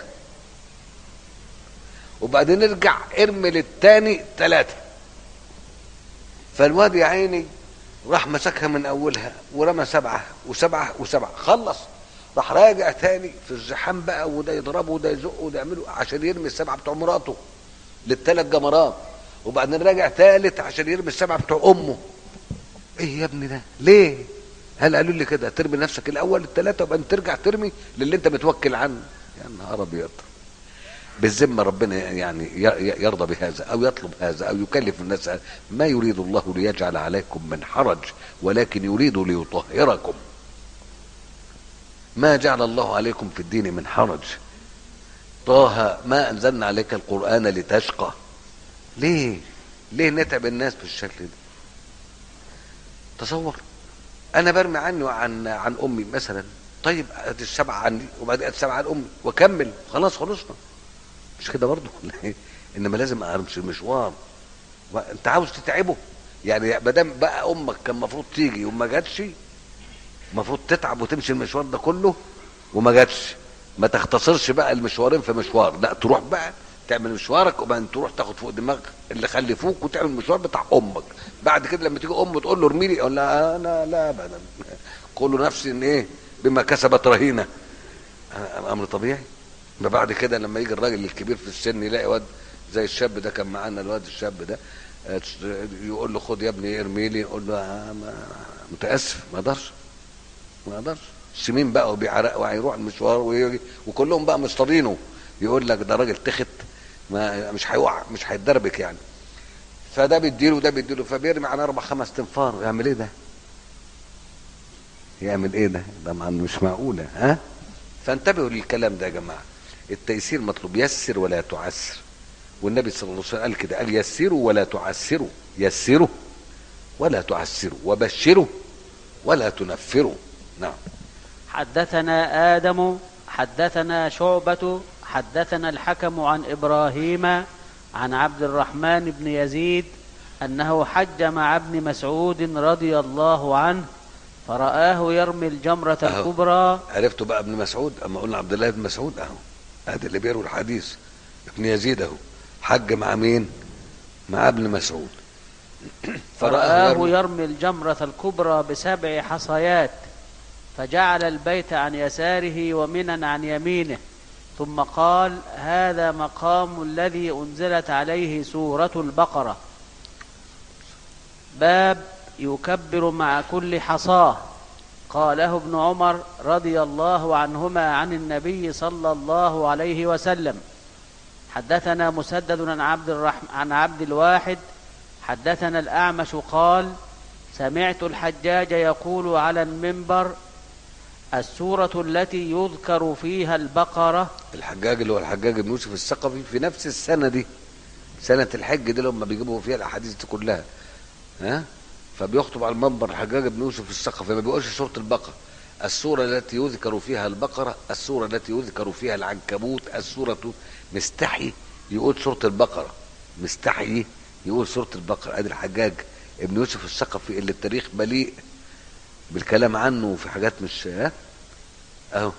وبعدين ارجع ارمي للتاني ثلاثه. فالواد يا عيني راح مسكها من اولها ورمى سبعه وسبعه وسبعه، خلص راح راجع تاني في الزحام بقى، وده يضربه وده يزقه وده يعمله عشان يرمي السبعه بتوع مراته للثلاث جمرات، وبعدين راجع ثالث عشان يرمي السبعه بتوع امه. ايه يا ابني ده ليه؟ هل قالوا لي كده ترمي نفسك الاول الثلاثه وبعدين ترجع ترمي للي انت متوكل عنه؟ يا نهار ابيض. بالذمه ربنا يعني يرضى بهذا او يطلب هذا او يكلف الناس؟ ما يريد الله ليجعل عليكم من حرج ولكن يريد ليطهركم. ما جعل الله عليكم في الدين من حرج. طه ما انزلنا عليك القرآن لتشقى. ليه ليه نتعب الناس بالشكل ده؟ تصور انا برمي عني وعن عن امي مثلا، طيب ادي السبعه عني وبعدين ادي السبعه عن امي واكمل خلاص خلصنا. مش كده برضه؟ انما لازم امشي المشوار. انت عاوز تتعبه يعني؟ ما دام بقى امك كان المفروض تيجي وما جاتش، المفروض تتعب وتمشي المشوار ده كله وما جاتش. ما تختصرش بقى المشوارين في مشوار، لا تروح بقى تعمل مشوارك وبعدين تروح تاخد فوق دماغ اللي خلفوك وتعمل المشوار بتاع امك. بعد كده لما تيجي امه تقول له ارمي لي، يقول لا انا لا ابدا، كل نفس ان ايه بما كسبت رهينه. امر طبيعي. ما بعد كده لما يجي الراجل الكبير في السن يلاقي واد زي الشاب ده كان معانا، الواد الشاب ده يقول له خد يا ابني ارمي لي، يقول له متاسف ما اقدرش ما اقدرش. سمين بقى وبيعرق وهيروح المشوار ويجي وكلهم بقى مصطادينه، يقول لك ده راجل تخت ما مش هيوقع مش هيتدربك يعني. فده بيديله وده بيديله، فبيرمي على اربع خمس تنفار. يعمل ايه ده؟ يعمل ايه ده؟ ده مش معقوله. ها؟ فانتبهوا للكلام ده يا جماعه. التيسير مطلوب، يسر ولا تعسر. والنبي صلى الله عليه وسلم قال كده، قال يسروا ولا تعسروا، يسروا ولا تعسروا وبشروا ولا تنفروا. نعم. حدثنا آدم حدثنا شعبة حدثنا الحكم عن إبراهيم عن عبد الرحمن بن يزيد أنه حج مع ابن مسعود رضي الله عنه فرآه يرمي الجمرة أهو. الكبرى. عرفتوا بقى ابن مسعود؟ أما قلنا عبد الله بن مسعود أهو، هذا اللي بيروي الحديث ابن يزيد أهو. حج مع مين؟ مع ابن مسعود. فرآه يرمي, يرمي الجمرة الكبرى بسبع حصيات، فجعل البيت عن يساره ومنى عن يمينه، ثم قال هذا مقام الذي أنزلت عليه سورة البقرة. باب يكبر مع كل حصاه. قاله ابن عمر رضي الله عنهما عن النبي صلى الله عليه وسلم. حدثنا مسدد عن عبد الرحمن عن عبد الواحد حدثنا الأعمش قال سمعت الحجاج يقول على المنبر السورة التي يذكر فيها البقرة. الحجاج اللي هو الحجاج بن يوسف الثقفي في نفس السنة دي، سنة الحج دي لما بيجيبوا فيها الأحاديث دي كلها، ها؟ فبيخطب على المنبر الحجاج بن يوسف الثقفي، ما بيقولش سورة البقرة. السورة التي يذكر فيها البقرة، السورة التي يذكر فيها العنكبوت، السورة مستحي يقول سورة البقرة، مستحي يقول سورة البقرة. ادي الحجاج ابن يوسف الثقفي اللي التاريخ مليء بالكلام عنه في حاجات مش ها اهو.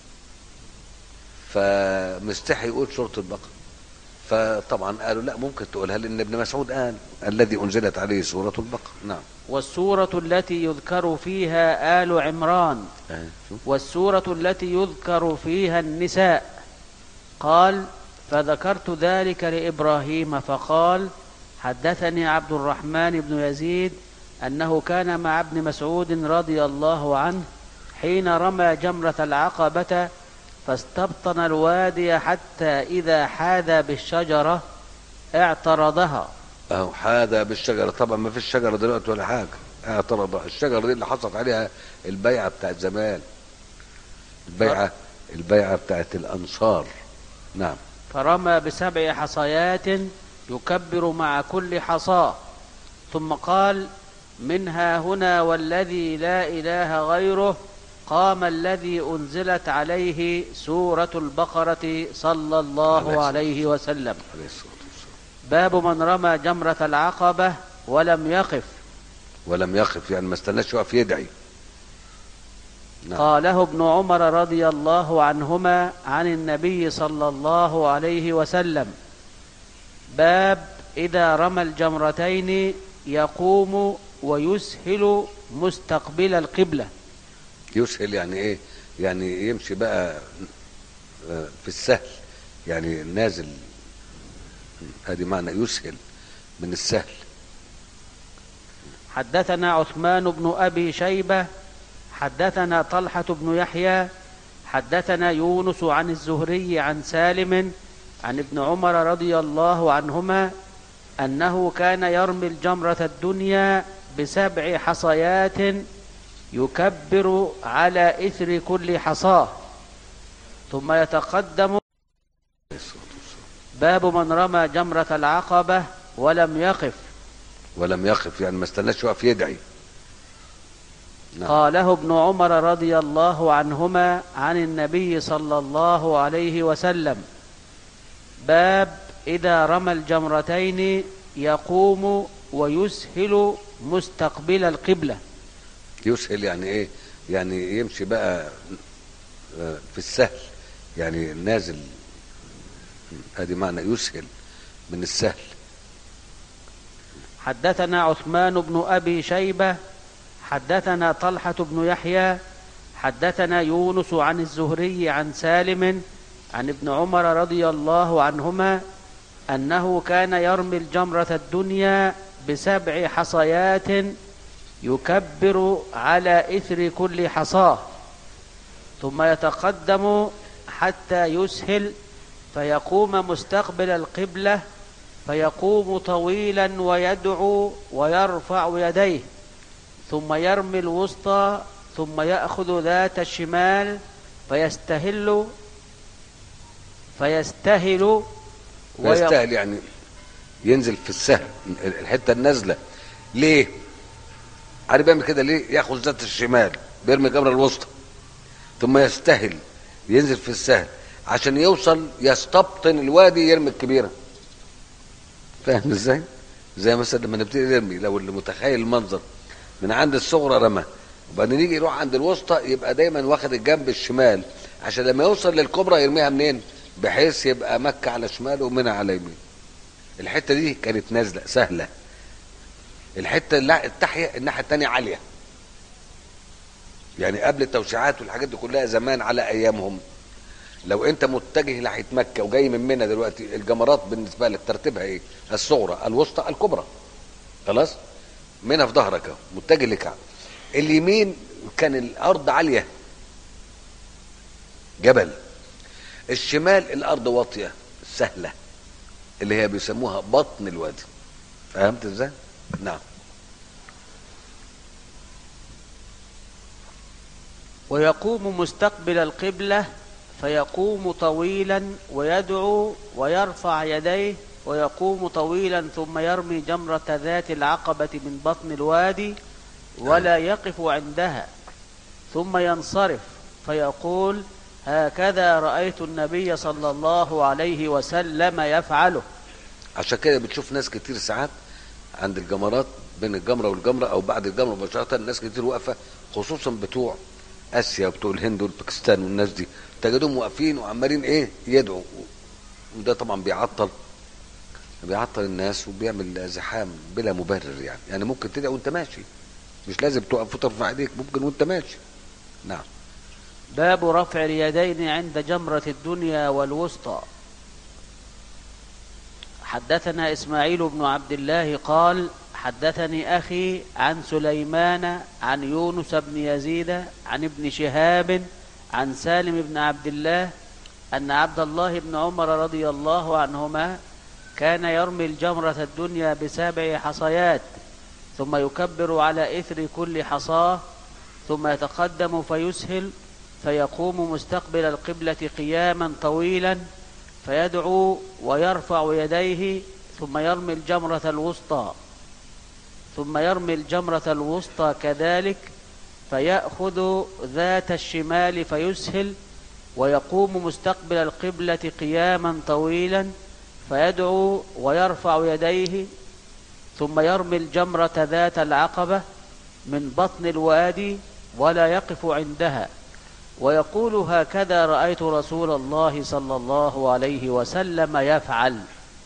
فمستحي يقول سورة البقرة، فطبعا قالوا لا ممكن تقولها لان ابن مسعود قال الذي انزلت عليه سورة البقرة. نعم. والسورة التي يذكر فيها آل عمران، والسورة التي يذكر فيها النساء. قال فذكرت ذلك لإبراهيم فقال حدثني عبد الرحمن بن يزيد أنه كان مع ابن مسعود رضي الله عنه حين رمى جمرة العقبة فاستبطن الوادي حتى إذا حاذى بالشجرة اعترضها. أهو حاذى بالشجرة، طبعا ما فيش شجرة دلوقتي ولا حاجة، اعترضها. الشجرة دي اللي حصلت عليها البيعة بتاعت زمان، البيعة البيعة بتاعت الأنصار. نعم. فرمى بسبع حصيات يكبر مع كل حصاة، ثم قال: منها هنا والذي لا إله غيره قام الذي أنزلت عليه سورة البقرة صلى الله عليه وسلم. باب من رمى جمرة العقبة ولم يقف. ولم يقف يعني ما استناش يقف يدعي. نعم. قاله ابن عمر رضي الله عنهما عن النبي صلى الله عليه وسلم: باب إذا رمى الجمرتين يقوم ويسهل مستقبل القبلة. يسهل يعني ايه؟ يعني يمشي بقى في السهل، يعني نازل، هذه معنى يسهل من السهل. حدثنا عثمان بن أبي شيبة حدثنا طلحة بن يحيى حدثنا يونس عن الزهري عن سالم عن ابن عمر رضي الله عنهما أنه كان يرمي الجمرة الدنيا بسبع حصيات يكبر على إثر كل حصاة ثم يتقدم. باب من رمى جمرة العقبة ولم يقف. ولم يقف يعني ما استناش يقف يدعي. نعم. قاله ابن عمر رضي الله عنهما عن النبي صلى الله عليه وسلم: باب إذا رمى الجمرتين يقوم ويسهل مستقبل القبلة. يسهل يعني ايه؟ يعني يمشي بقى في السهل، يعني نازل، هذه معنى يسهل من السهل. حدثنا عثمان بن أبي شيبة حدثنا طلحة بن يحيى حدثنا يونس عن الزهري عن سالم عن ابن عمر رضي الله عنهما أنه كان يرمي الجمرة الدنيا بسبع حصيات يكبر على إثر كل حصاة ثم يتقدم حتى يسهل فيقوم مستقبل القبلة فيقوم طويلا ويدعو ويرفع يديه ثم يرمي الوسطى ثم يأخذ ذات الشمال فيستهل فيستهل ويستهل يعني ينزل في السهل، الحتة النازلة. ليه؟ عارف بيعمل كده ليه؟ ياخذ ذات الشمال بيرمي الجمرة الوسطى ثم يستهل ينزل في السهل عشان يوصل يستبطن الوادي يرمي الكبيرة. فاهم ازاي؟ زي مثلا لما نبتدي نرمي، لو اللي متخيل المنظر من عند الصغرى رمى وبعدين يجي يروح عند الوسطى يبقى دايما واخد الجنب الشمال عشان لما يوصل للكبرى يرميها منين؟ بحيث يبقى مكة على شماله ومنى على يمين. الحتة دي كانت نازلة سهلة. الحتة التحية الناحية التانية عالية، يعني قبل التوسعات والحاجات دي كلها زمان على ايامهم لو انت متجه ناحية مكة وجاي من منى دلوقتي الجمرات بالنسبة لك ترتيبها ايه؟ الصغرى الوسطى الكبرى. خلاص؟ منى في ظهرك اهو متجه لكعب. اليمين كان الارض عالية جبل، الشمال الارض واطية سهلة اللي هي بيسموها بطن الوادي. فهمت ازاي؟ نعم. ويقوم مستقبل القبلة فيقوم طويلا ويدعو ويرفع يديه ويقوم طويلا ثم يرمي جمرة ذات العقبة من بطن الوادي ولا يقف عندها ثم ينصرف فيقول: هكذا رأيت النبي صلى الله عليه وسلم يفعله. عشان كده بتشوف ناس كتير ساعات عند الجمرات بين الجمرة والجمرة او بعد الجمرة مباشرة ناس كتير واقفة، خصوصا بتوع اسيا وبتوع الهند والباكستان والناس دي تجدهم واقفين وعمالين ايه يدعوا، وده طبعا بيعطل بيعطل الناس وبيعمل زحام بلا مبرر. يعني يعني ممكن تدعي وانت ماشي، مش لازم تقف وترفع ايديك، ممكن وانت ماشي. نعم. باب رفع اليدين عند جمرة الدنيا والوسطى. حدثنا إسماعيل بن عبد الله قال حدثني أخي عن سليمان عن يونس بن يزيد عن ابن شهاب عن سالم بن عبد الله أن عبد الله بن عمر رضي الله عنهما كان يرمي الجمرة الدنيا بسبع حصيات ثم يكبر على إثر كل حصاة ثم يتقدم فيسهل فيقوم مستقبل القبلة قياما طويلا فيدعو ويرفع يديه ثم يرمي الجمرة الوسطى ثم يرمي الجمرة الوسطى كذلك فيأخذ ذات الشمال فيسهل ويقوم مستقبل القبلة قياما طويلا فيدعو ويرفع يديه ثم يرمي الجمرة ذات العقبة من بطن الوادي ولا يقف عندها ويقول هكذا رأيت رسول الله صلى الله عليه وسلم يفعل.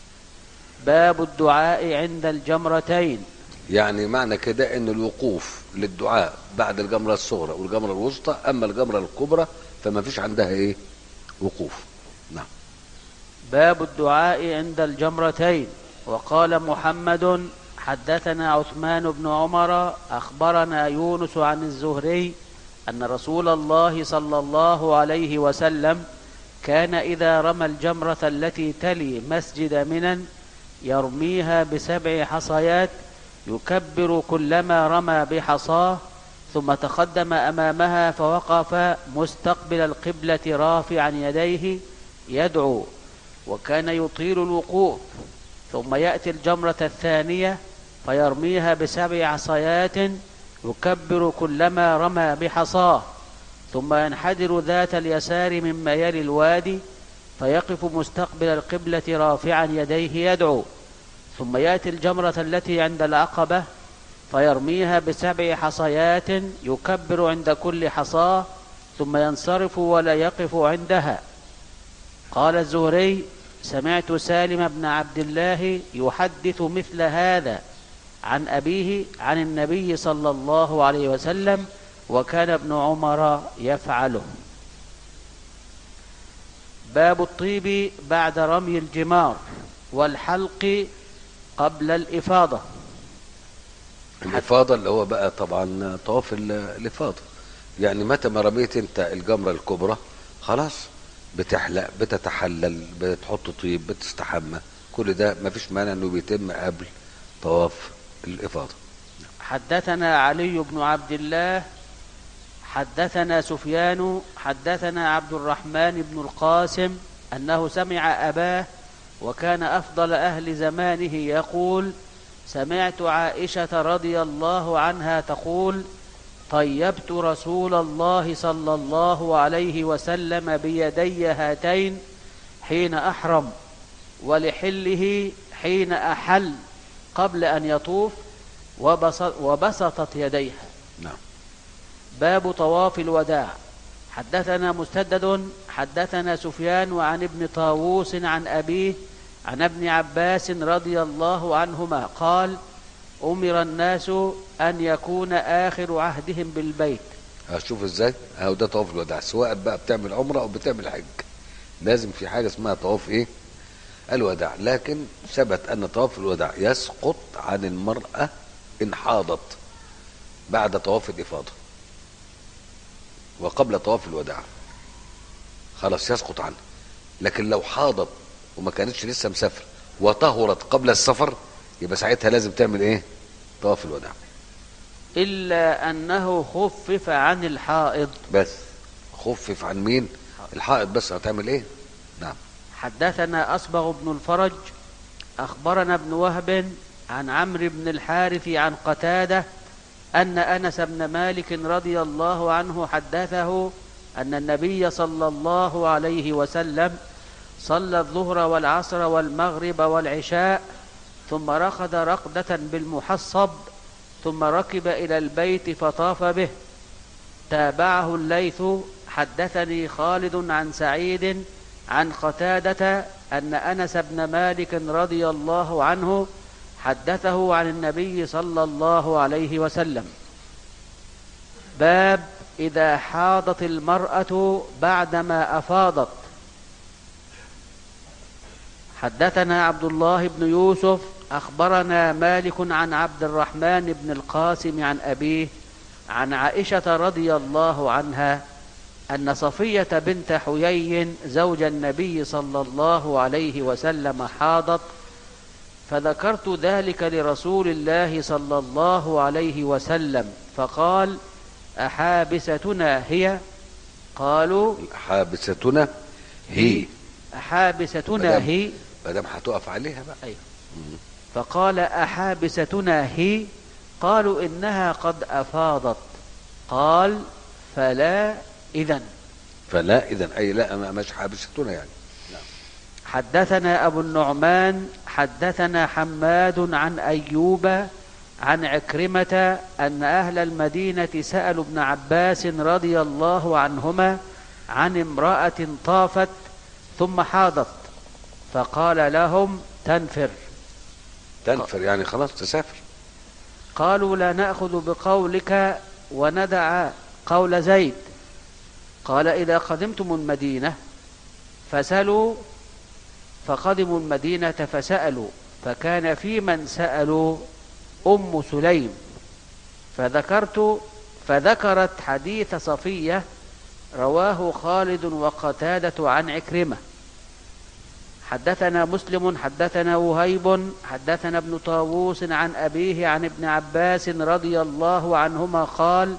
باب الدعاء عند الجمرتين. يعني معنى كده ان الوقوف للدعاء بعد الجمرة الصغرى والجمرة الوسطى، اما الجمرة الكبرى فما فيش عندها ايه وقوف. نعم. باب الدعاء عند الجمرتين. وقال محمد حدثنا عثمان بن عمر أخبرنا يونس عن الزهري أن رسول الله صلى الله عليه وسلم كان إذا رمى الجمرة التي تلي مسجد منى يرميها بسبع حصيات يكبر كلما رمى بحصاه ثم تقدم أمامها فوقف مستقبل القبلة رافعا يديه يدعو وكان يطيل الوقوف ثم يأتي الجمرة الثانية فيرميها بسبع حصيات يكبر كلما رمى بحصاه ثم ينحدر ذات اليسار مما يلي الوادي فيقف مستقبل القبلة رافعا يديه يدعو ثم يأتي الجمرة التي عند العقبة فيرميها بسبع حصيات يكبر عند كل حصاه ثم ينصرف ولا يقف عندها. قال الزهري سمعت سالم بن عبد الله يحدث مثل هذا عن أبيه عن النبي صلى الله عليه وسلم وكان ابن عمر يفعله. باب الطيب بعد رمي الجمار والحلق قبل الإفاضة. الإفاضة اللي هو بقى طبعا طواف الإفاضة، يعني متى ما رميت انت الجمرة الكبرى خلاص بتحلق بتتحلل بتحط طيب بتستحمى، كل ده ما فيش مانع انه بيتم قبل طواف الإفاضة. حدثنا علي بن عبد الله حدثنا سفيان حدثنا عبد الرحمن بن القاسم أنه سمع أباه وكان أفضل أهل زمانه يقول سمعت عائشة رضي الله عنها تقول طيبت رسول الله صلى الله عليه وسلم بيدي هاتين حين أحرم ولحله حين أحل قبل أن يطوف وبسط وبسطت يديها. نعم. باب طواف الوداع. حدثنا مسدد حدثنا سفيان عن ابن طاووس عن أبيه عن ابن عباس رضي الله عنهما قال أمر الناس أن يكون آخر عهدهم بالبيت. هشوف ازاي اهو ده طواف الوداع، سواء بقى بتعمل عمرة او بتعمل حج لازم في حاجة اسمها طواف ايه الوداع. لكن ثبت ان طواف الوداع يسقط عن المرأة ان حاضت بعد طواف الإفاضة وقبل طواف الوداع خلاص يسقط عنها، لكن لو حاضت وما كانتش لسه مسافر وطهرت قبل السفر يبقى ساعتها لازم تعمل ايه طواف الوداع، إلا أنه خفف عن الحائض. بس خفف عن مين؟ الحائض بس. هتعمل ايه؟ نعم. حدثنا أصبغ بن الفرج أخبرنا ابن وهب عن عمرو بن الحارث عن قتادة أن أنس بن مالك رضي الله عنه حدثه أن النبي صلى الله عليه وسلم صلى الظهر والعصر والمغرب والعشاء ثم رقد رقدة بالمحصب ثم ركب إلى البيت فطاف به. تابعه الليث حدثني خالد عن سعيد عن قتادة أن أنس بن مالك رضي الله عنه حدثه عن النبي صلى الله عليه وسلم. باب إذا حاضت المرأة بعدما أفاضت. حدثنا عبد الله بن يوسف أخبرنا مالك عن عبد الرحمن بن القاسم عن أبيه عن عائشة رضي الله عنها أن صفية بنت حيي زوج النبي صلى الله عليه وسلم حاضت، فذكرت ذلك لرسول الله صلى الله عليه وسلم فقال: أحابستنا هي؟ قالوا: حابستنا هي. أحابستنا هي مادام هتقف عليها بقى. أيوه. فقال: أحابستنا هي؟ قالوا: إنها قد أفاضت. قال: فلا إذن. فلا إذن أي لا، مش حابستنا يعني. نعم. حدثنا أبو النعمان حدثنا حماد عن أيوب عن عكرمة أن أهل المدينة سألوا ابن عباس رضي الله عنهما عن امرأة طافت ثم حاضت، فقال لهم: تنفر. تنفر يعني خلاص تسافر. قالوا: لا نأخذ بقولك وندع قول زيد. قال: إذا قدمتم المدينة فسألوا. فقدموا المدينة فسألوا، فكان في من سألوا أم سليم، فذكرت فذكرت حديث صفية رواه خالد وقتادة عن عكرمة. حدثنا مسلم حدثنا وهيب حدثنا ابن طاووس عن أبيه عن ابن عباس رضي الله عنهما قال: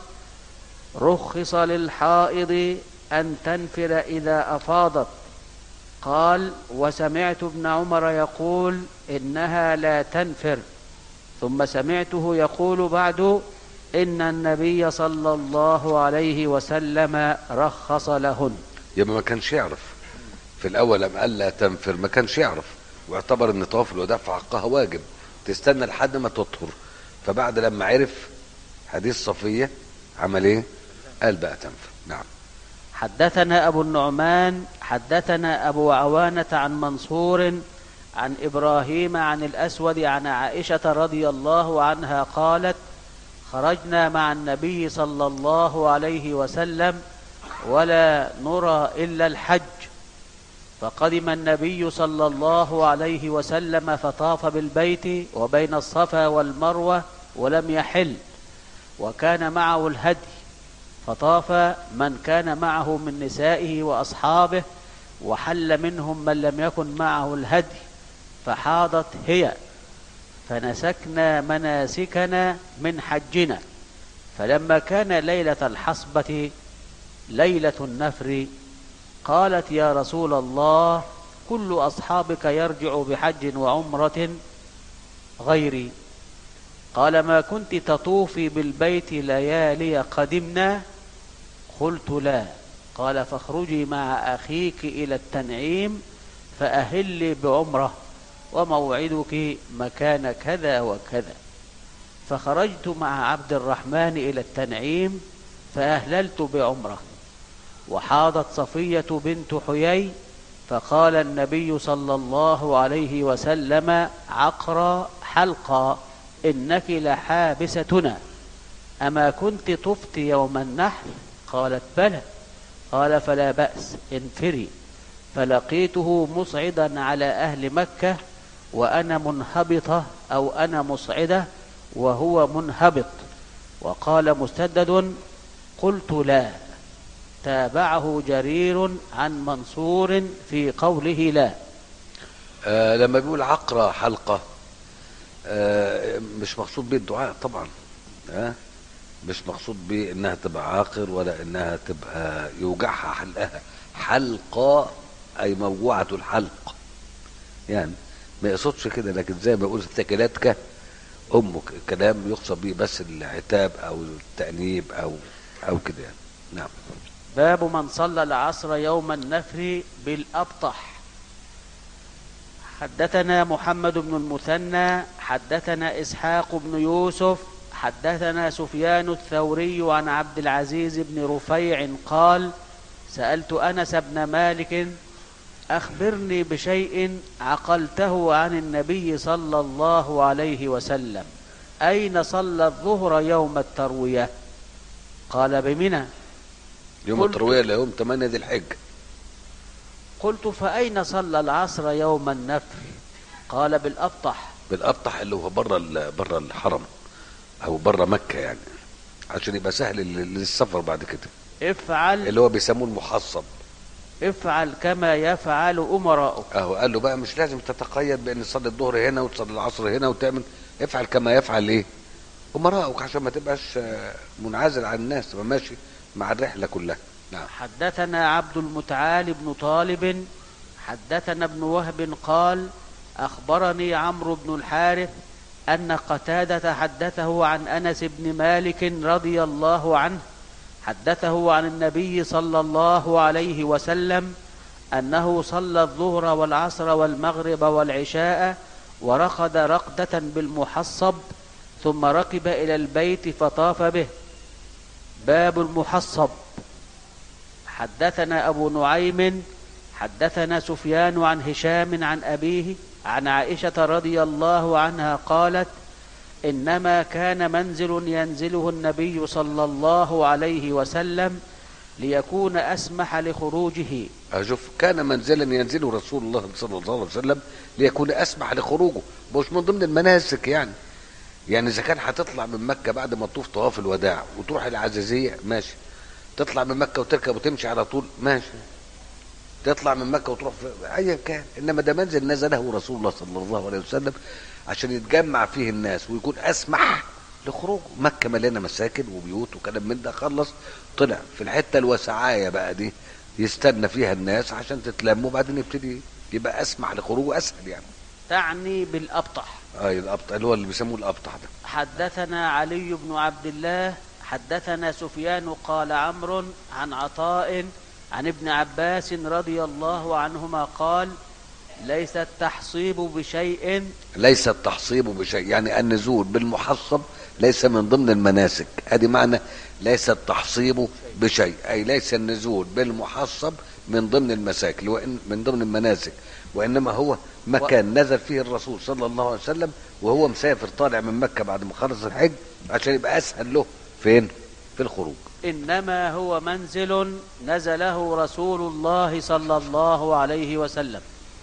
رخص للحائض أن تنفر إذا أفاضت. قال: وسمعت ابن عمر يقول: إنها لا تنفر. ثم سمعته يقول بعد: إن النبي صلى الله عليه وسلم رخص لهن. يبقى ما كانش يعرف في الأول لما قال لا تنفر، ما كانش يعرف، واعتبر ان طواف الوداع في حقها واجب تستنى لحد ما تطهر. فبعد لما عرف حديث صفية عمل ايه؟ قال بقى تنفر. نعم. حدثنا أبو النعمان حدثنا أبو عوانة عن منصور عن إبراهيم عن الأسود عن عائشة رضي الله عنها قالت: خرجنا مع النبي صلى الله عليه وسلم ولا نرى إلا الحج، فقدم النبي صلى الله عليه وسلم فطاف بالبيت وبين الصفا والمروة ولم يحل، وكان معه الهدي، فطاف من كان معه من نسائه وأصحابه، وحل منهم من لم يكن معه الهدي، فحاضت هي، فنسكنا مناسكنا من حجنا. فلما كان ليلة الحصبة ليلة النفر قالت: يا رسول الله، كل أصحابك يرجع بحج وعمرة غيري. قال: ما كنت تطوفي بالبيت ليالي قدمنا؟ قلت: لا. قال: فاخرجي مع أخيك إلى التنعيم فأهلي بعمرة، وموعدك مكان كذا وكذا. فخرجت مع عبد الرحمن إلى التنعيم فأهللت بعمرة، وحاضت صفية بنت حيي، فقال النبي صلى الله عليه وسلم: عقرا حلقا، إنك لحابستنا، أما كنت طفت يوم النحر؟ قالت: بلى. قال: فلا بأس، انفري. فلقيته مصعدا على أهل مكة وأنا منهبطة أو أنا مصعدة وهو منهبط. وقال مسدد: قلت: لا. تابعه جرير عن منصور في قوله لا. آه لما بيقول عقرة حلقة آه مش مقصود به الدعاء طبعا، آه مش مقصود به انها تبقى عاقر ولا انها تبقى يوجعها حلقها. حلقة اي موجوعة الحلق، يعني ما يقصدش كده، لكن زي ما بيقول ثكلاتك امك، كلام يقصد به بس العتاب او التأنيب او او كده يعني. نعم. باب من صلى العصر يوم النفر بالأبطح. حدثنا محمد بن المثنى حدثنا إسحاق بن يوسف حدثنا سفيان الثوري عن عبد العزيز بن رفيع قال: سألت أنس بن مالك: أخبرني بشيء عقلته عن النبي صلى الله عليه وسلم، أين صلى الظهر يوم التروية؟ قال: بمنى. يوم التروية اللي يوم ثمانية ذي الحجة. قلت: فأين صلى العصر يوم النفر؟ قال: بالأبطح. بالابطح اللي هو بره بره الحرم او بره مكه يعني، عشان يبقى سهل للسفر بعد كده. افعل اللي هو بيسموه المحصب. افعل كما يفعل امراؤك. اهو قال له بقى مش لازم تتقيد بان تصلي الظهر هنا وتصلي العصر هنا وتعمل، افعل كما يفعل ايه امراؤك، عشان ما تبقاش منعزل عن الناس، تبقى ماشي مع الرحله كلها. نعم. حدثنا عبد المتعال بن طالب حدثنا ابن وهب قال أخبرني عمرو بن الحارث أن قتادة حدثه عن أنس بن مالك رضي الله عنه حدثه عن النبي صلى الله عليه وسلم أنه صلى الظهر والعصر والمغرب والعشاء ورقد رقدة بالمحصب ثم ركب إلى البيت فطاف به. باب المحصب. حدثنا أبو نعيم حدثنا سفيان عن هشام عن أبيه عن عائشة رضي الله عنها قالت إنما كان منزل ينزله النبي صلى الله عليه وسلم ليكون أسمح لخروجه. أشوف كان منزلا ينزله رسول الله صلى الله عليه وسلم ليكون أسمح لخروجه، مش من ضمن المناسك يعني. يعني إذا كان هتطلع من مكة بعد ما تطوف طواف الوداع وتروح العزيزية ماشي، تطلع من مكة وتركب وتمشي على طول ماشي، تطلع من مكة وتروح أيا كان، إنما ده منزل نزله رسول الله صلى الله عليه وسلم عشان يتجمع فيه الناس ويكون أسمح لخروجه. مكة مليانة مساكن وبيوت وكلام من ده، خلص طلع في الحتة الوسعاية بقى دي يستنى فيها الناس عشان تتلم وبعدين يبتدي يبقى أسمح لخروجه، أسهل يعني. تعني بالأبطح. أي الأبطح اللي هو اللي بيسموه الأبطح ده. حدثنا علي بن عبد الله حدثنا سفيان قال عمرو عن عطاء عن ابن عباس رضي الله عنهما قال ليس التحصيب بشيء ليس التحصيب بشيء يعني النزول بالمحصب ليس من ضمن المناسك. ادي معنى ليس التحصيب بشيء، اي ليس النزول بالمحصب من ضمن المساكن وإن من ضمن المناسك، وانما هو مكان نزل فيه الرسول صلى الله عليه وسلم وهو مسافر طالع من مكة بعد ما خلص الحج عشان يبقى اسهل له فين في الخروج. إنما هو منزل نزله رسول الله صلى الله عليه وسلم.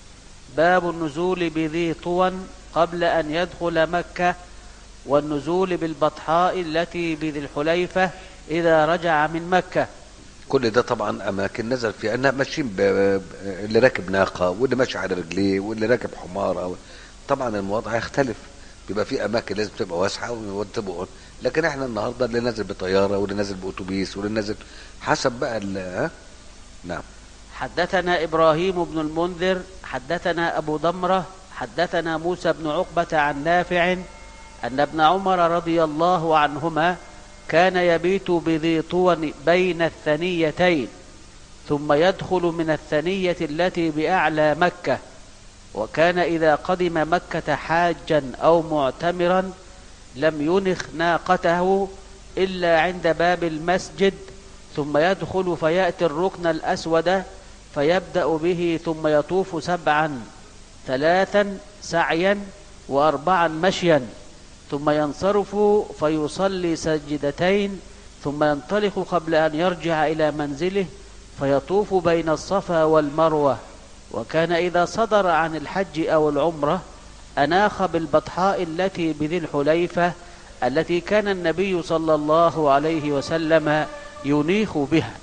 باب النزول بذي طوى قبل أن يدخل مكة والنزول بالبطحاء التي بذي الحليفة إذا رجع من مكة. كل ده طبعا أماكن نزل فيها، أنها ماشيين اللي راكب ناقة واللي ماشي على رجليه واللي راكب حمار أو طبعا الموضوع يختلف، بيبقى في أماكن لازم تبقى واسعة وتبقى، لكن احنا النهارده اللي نازل بطيارة واللي نازل بأتوبيس واللي نازل حسب بقى ها. نعم. حدثنا إبراهيم بن المنذر حدثنا أبو ضمرة حدثنا موسى بن عقبة عن نافع أن ابن عمر رضي الله عنهما كان يبيت بذي طوى بين الثنيتين ثم يدخل من الثنية التي بأعلى مكة، وكان إذا قدم مكة حاجا أو معتمرا لم ينخ ناقته إلا عند باب المسجد ثم يدخل فيأتي الركن الأسود فيبدأ به ثم يطوف سبعا ثلاثا سعيا وأربعا مشيا ثم ينصرف فيصلي سجدتين ثم ينطلق قبل أن يرجع إلى منزله فيطوف بين الصفا والمروة. وكان إذا صدر عن الحج أو العمرة أناخ بالبطحاء التي بذي الحليفة التي كان النبي صلى الله عليه وسلم ينيخ بها.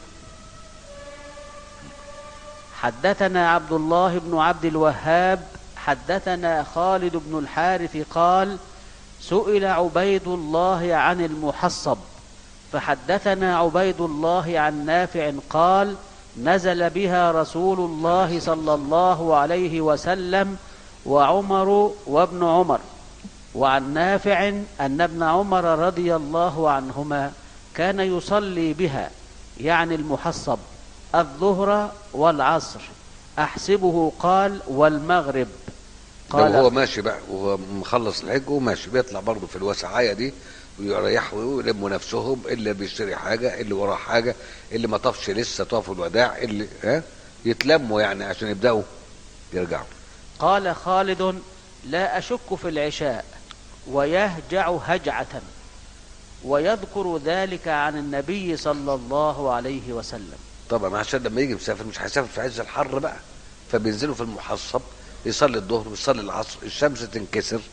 حدثنا عبد الله بن عبد الوهاب حدثنا خالد بن الحارث قال سئل عبيد الله عن المحصب فحدثنا عبيد الله عن نافع قال نزل بها رسول الله صلى الله عليه وسلم وعمر وابن عمر. وعن نافع أن ابن عمر رضي الله عنهما كان يصلي بها يعني المحصب الظهر والعصر أحسبه قال والمغرب. قال هو ماشي بقى وهو مخلص الحج وماشي بيطلع برضه في الوسعاية دي ويريحوا ويلموا نفسهم، اللي بيشتري حاجة اللي وراه حاجة اللي ما طافش لسه طاف الوداع اللي ها يتلموا يعني عشان يبدأوا يرجعوا. قال خالد لا أشك في العشاء ويهجع هجعة، ويذكر ذلك عن النبي صلى الله عليه وسلم. طبعا عشان لما يجي مسافر مش هيسافر في عز الحر بقى، فبينزلوا في المحصب يصلي الظهر ويصلي العصر، الشمس تنكسر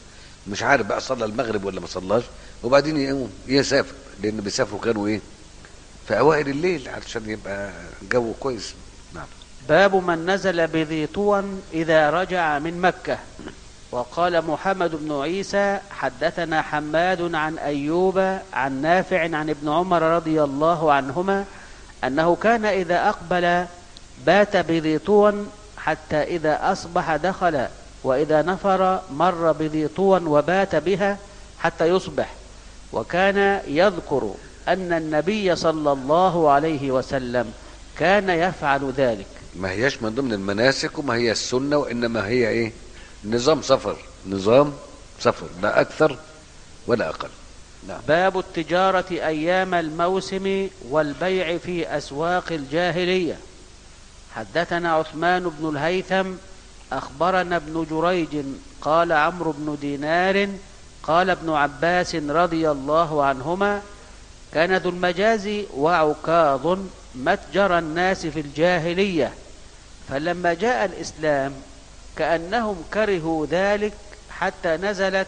مش عارف بقى صلى المغرب ولا ما صلاش، وبعدين يقوم يسافر، لان بيسافروا كانوا ايه في اوائل الليل علشان يبقى جو كويس. نعم. باب من نزل بذي طوى إذا رجع من مكة. وقال محمد بن عيسى حدثنا حماد عن أيوب عن نافع عن ابن عمر رضي الله عنهما أنه كان إذا أقبل بات بذي طوى حتى إذا أصبح دخل، وإذا نفر مر بذي طوى وبات بها حتى يصبح. وكان يذكر أن النبي صلى الله عليه وسلم كان يفعل ذلك. ما هياش من ضمن المناسك وما هي السنة، وإنما هي إيه؟ نظام سفر، نظام سفر لا أكثر ولا أقل. نعم. باب التجارة أيام الموسم والبيع في أسواق الجاهلية. حدثنا عثمان بن الهيثم أخبرنا ابن جريج قال عمرو بن دينار قال ابن عباس رضي الله عنهما كان ذو المجاز وعكاظ متجر الناس في الجاهلية، فلما جاء الإسلام كأنهم كرهوا ذلك حتى نزلت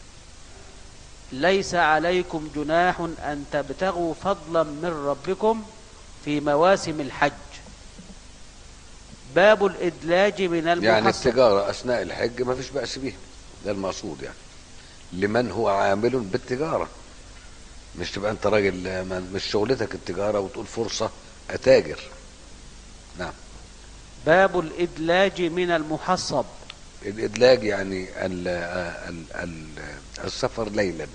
ليس عليكم جناح أن تبتغوا فضلا من ربكم في مواسم الحج. باب الإدلاج من المحصن. يعني التجارة أثناء الحج ما فيش بأس بيها، ده المقصود يعني لمن هو عامل بالتجارة. مش تبقى أنت راجل مش شغلتك التجارة وتقول فرصة أتاجر. نعم. باب الإدلاج من المحصب. الإدلاج يعني ال ال ال السفر ليلا،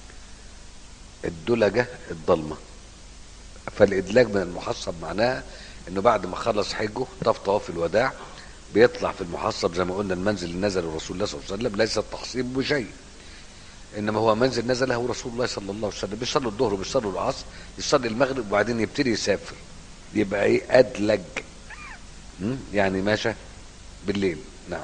الدلجة الضلمة. فالإدلاج من المحصب معناها انه بعد ما خلص حجه طاف طواف الوداع بيطلع في المحصب، زي ما قلنا المنزل اللي نزل الرسول الله صلى الله عليه وسلم ليس التحصيب بشيء، انما هو منزل نزله رسول الله صلى الله عليه وسلم. بيصلوا الظهر وبيصلوا العصر، يصلي المغرب وبعدين يبتدي يسافر، يبقى ايه؟ ادلج، يعني ماشى بالليل. نعم.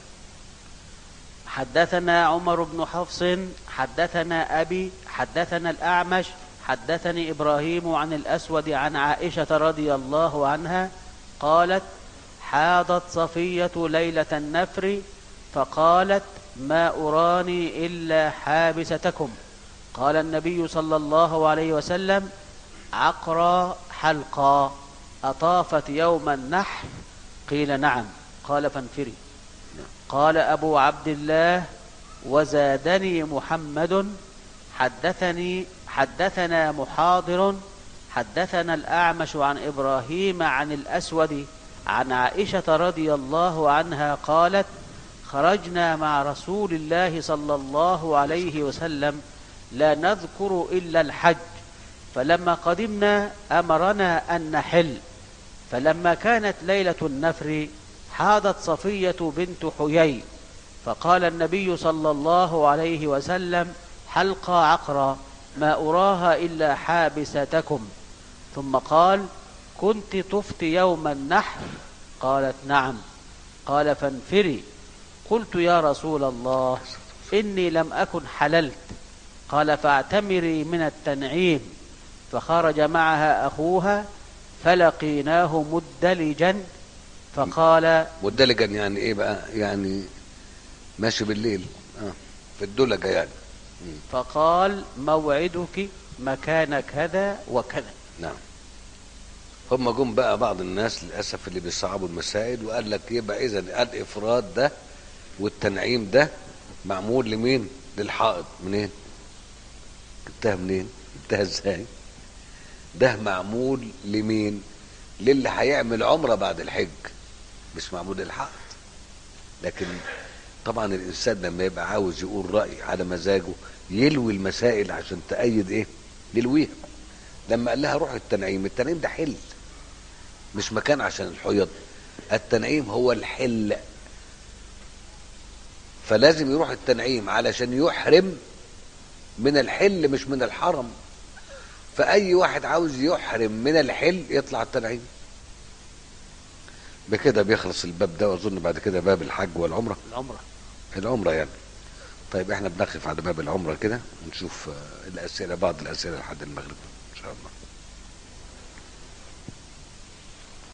حدثنا عمر بن حفص حدثنا أبي حدثنا الأعمش حدثني إبراهيم عن الأسود عن عائشة رضي الله عنها قالت حاضت صفية ليلة النفر فقالت ما أراني إلا حابستكم. قال النبي صلى الله عليه وسلم عقرى حلقا أطافت يوم النحر؟ قيل نعم. قال فانفري. قال أبو عبد الله وزادني محمد حدثني حدثنا محاضر حدثنا الأعمش عن إبراهيم عن الأسود عن عائشة رضي الله عنها قالت خرجنا مع رسول الله صلى الله عليه وسلم لا نذكر إلا الحج، فلما قدمنا أمرنا أن نحل، فلما كانت ليلة النفر حاضت صفية بنت حيي، فقال النبي صلى الله عليه وسلم حلقى عقرى ما أراها إلا حابستكم. ثم قال كنت طفت يوم النحر؟ قالت نعم. قال فانفري. قلت يا رسول الله إني لم أكن حللت. قال فاعتمري من التنعيم. فخرج معها أخوها فلقيناه مدلجا فقال مدلجا يعني ايه بقى؟ يعني ماشي بالليل آه. في الدلجة يعني. فقال موعدك مكان كذا وكذا. نعم. هم جم بقى بعض الناس للأسف اللي بيصعبوا المسائل وقال لك يبقى إذا الإفراد ده والتنعيم ده معمول لمين؟ للحائض. منين؟ جبتها منين؟ جبتها ازاي؟ ده معمول لمين؟ للي هيعمل عمرة بعد الحج، مش معمول للحائض. لكن طبعا الإنسان لما يبقى عاوز يقول رأي على مزاجه يلوي المسائل عشان تأيد ايه؟ يلويها. لما قال لها روح التنعيم، التنعيم ده حل مش مكان عشان الحيض، التنعيم هو الحل، فلازم يروح التنعيم علشان يحرم من الحل مش من الحرم. فأي واحد عاوز يحرم من الحل يطلع التنعيم. بكده بيخلص الباب ده، واظن بعد كده باب الحج والعمرة. العمرة العمرة يعني. طيب احنا بنقف على باب العمرة كده ونشوف الأسئلة، بعض الأسئلة لحد المغرب إن شاء الله.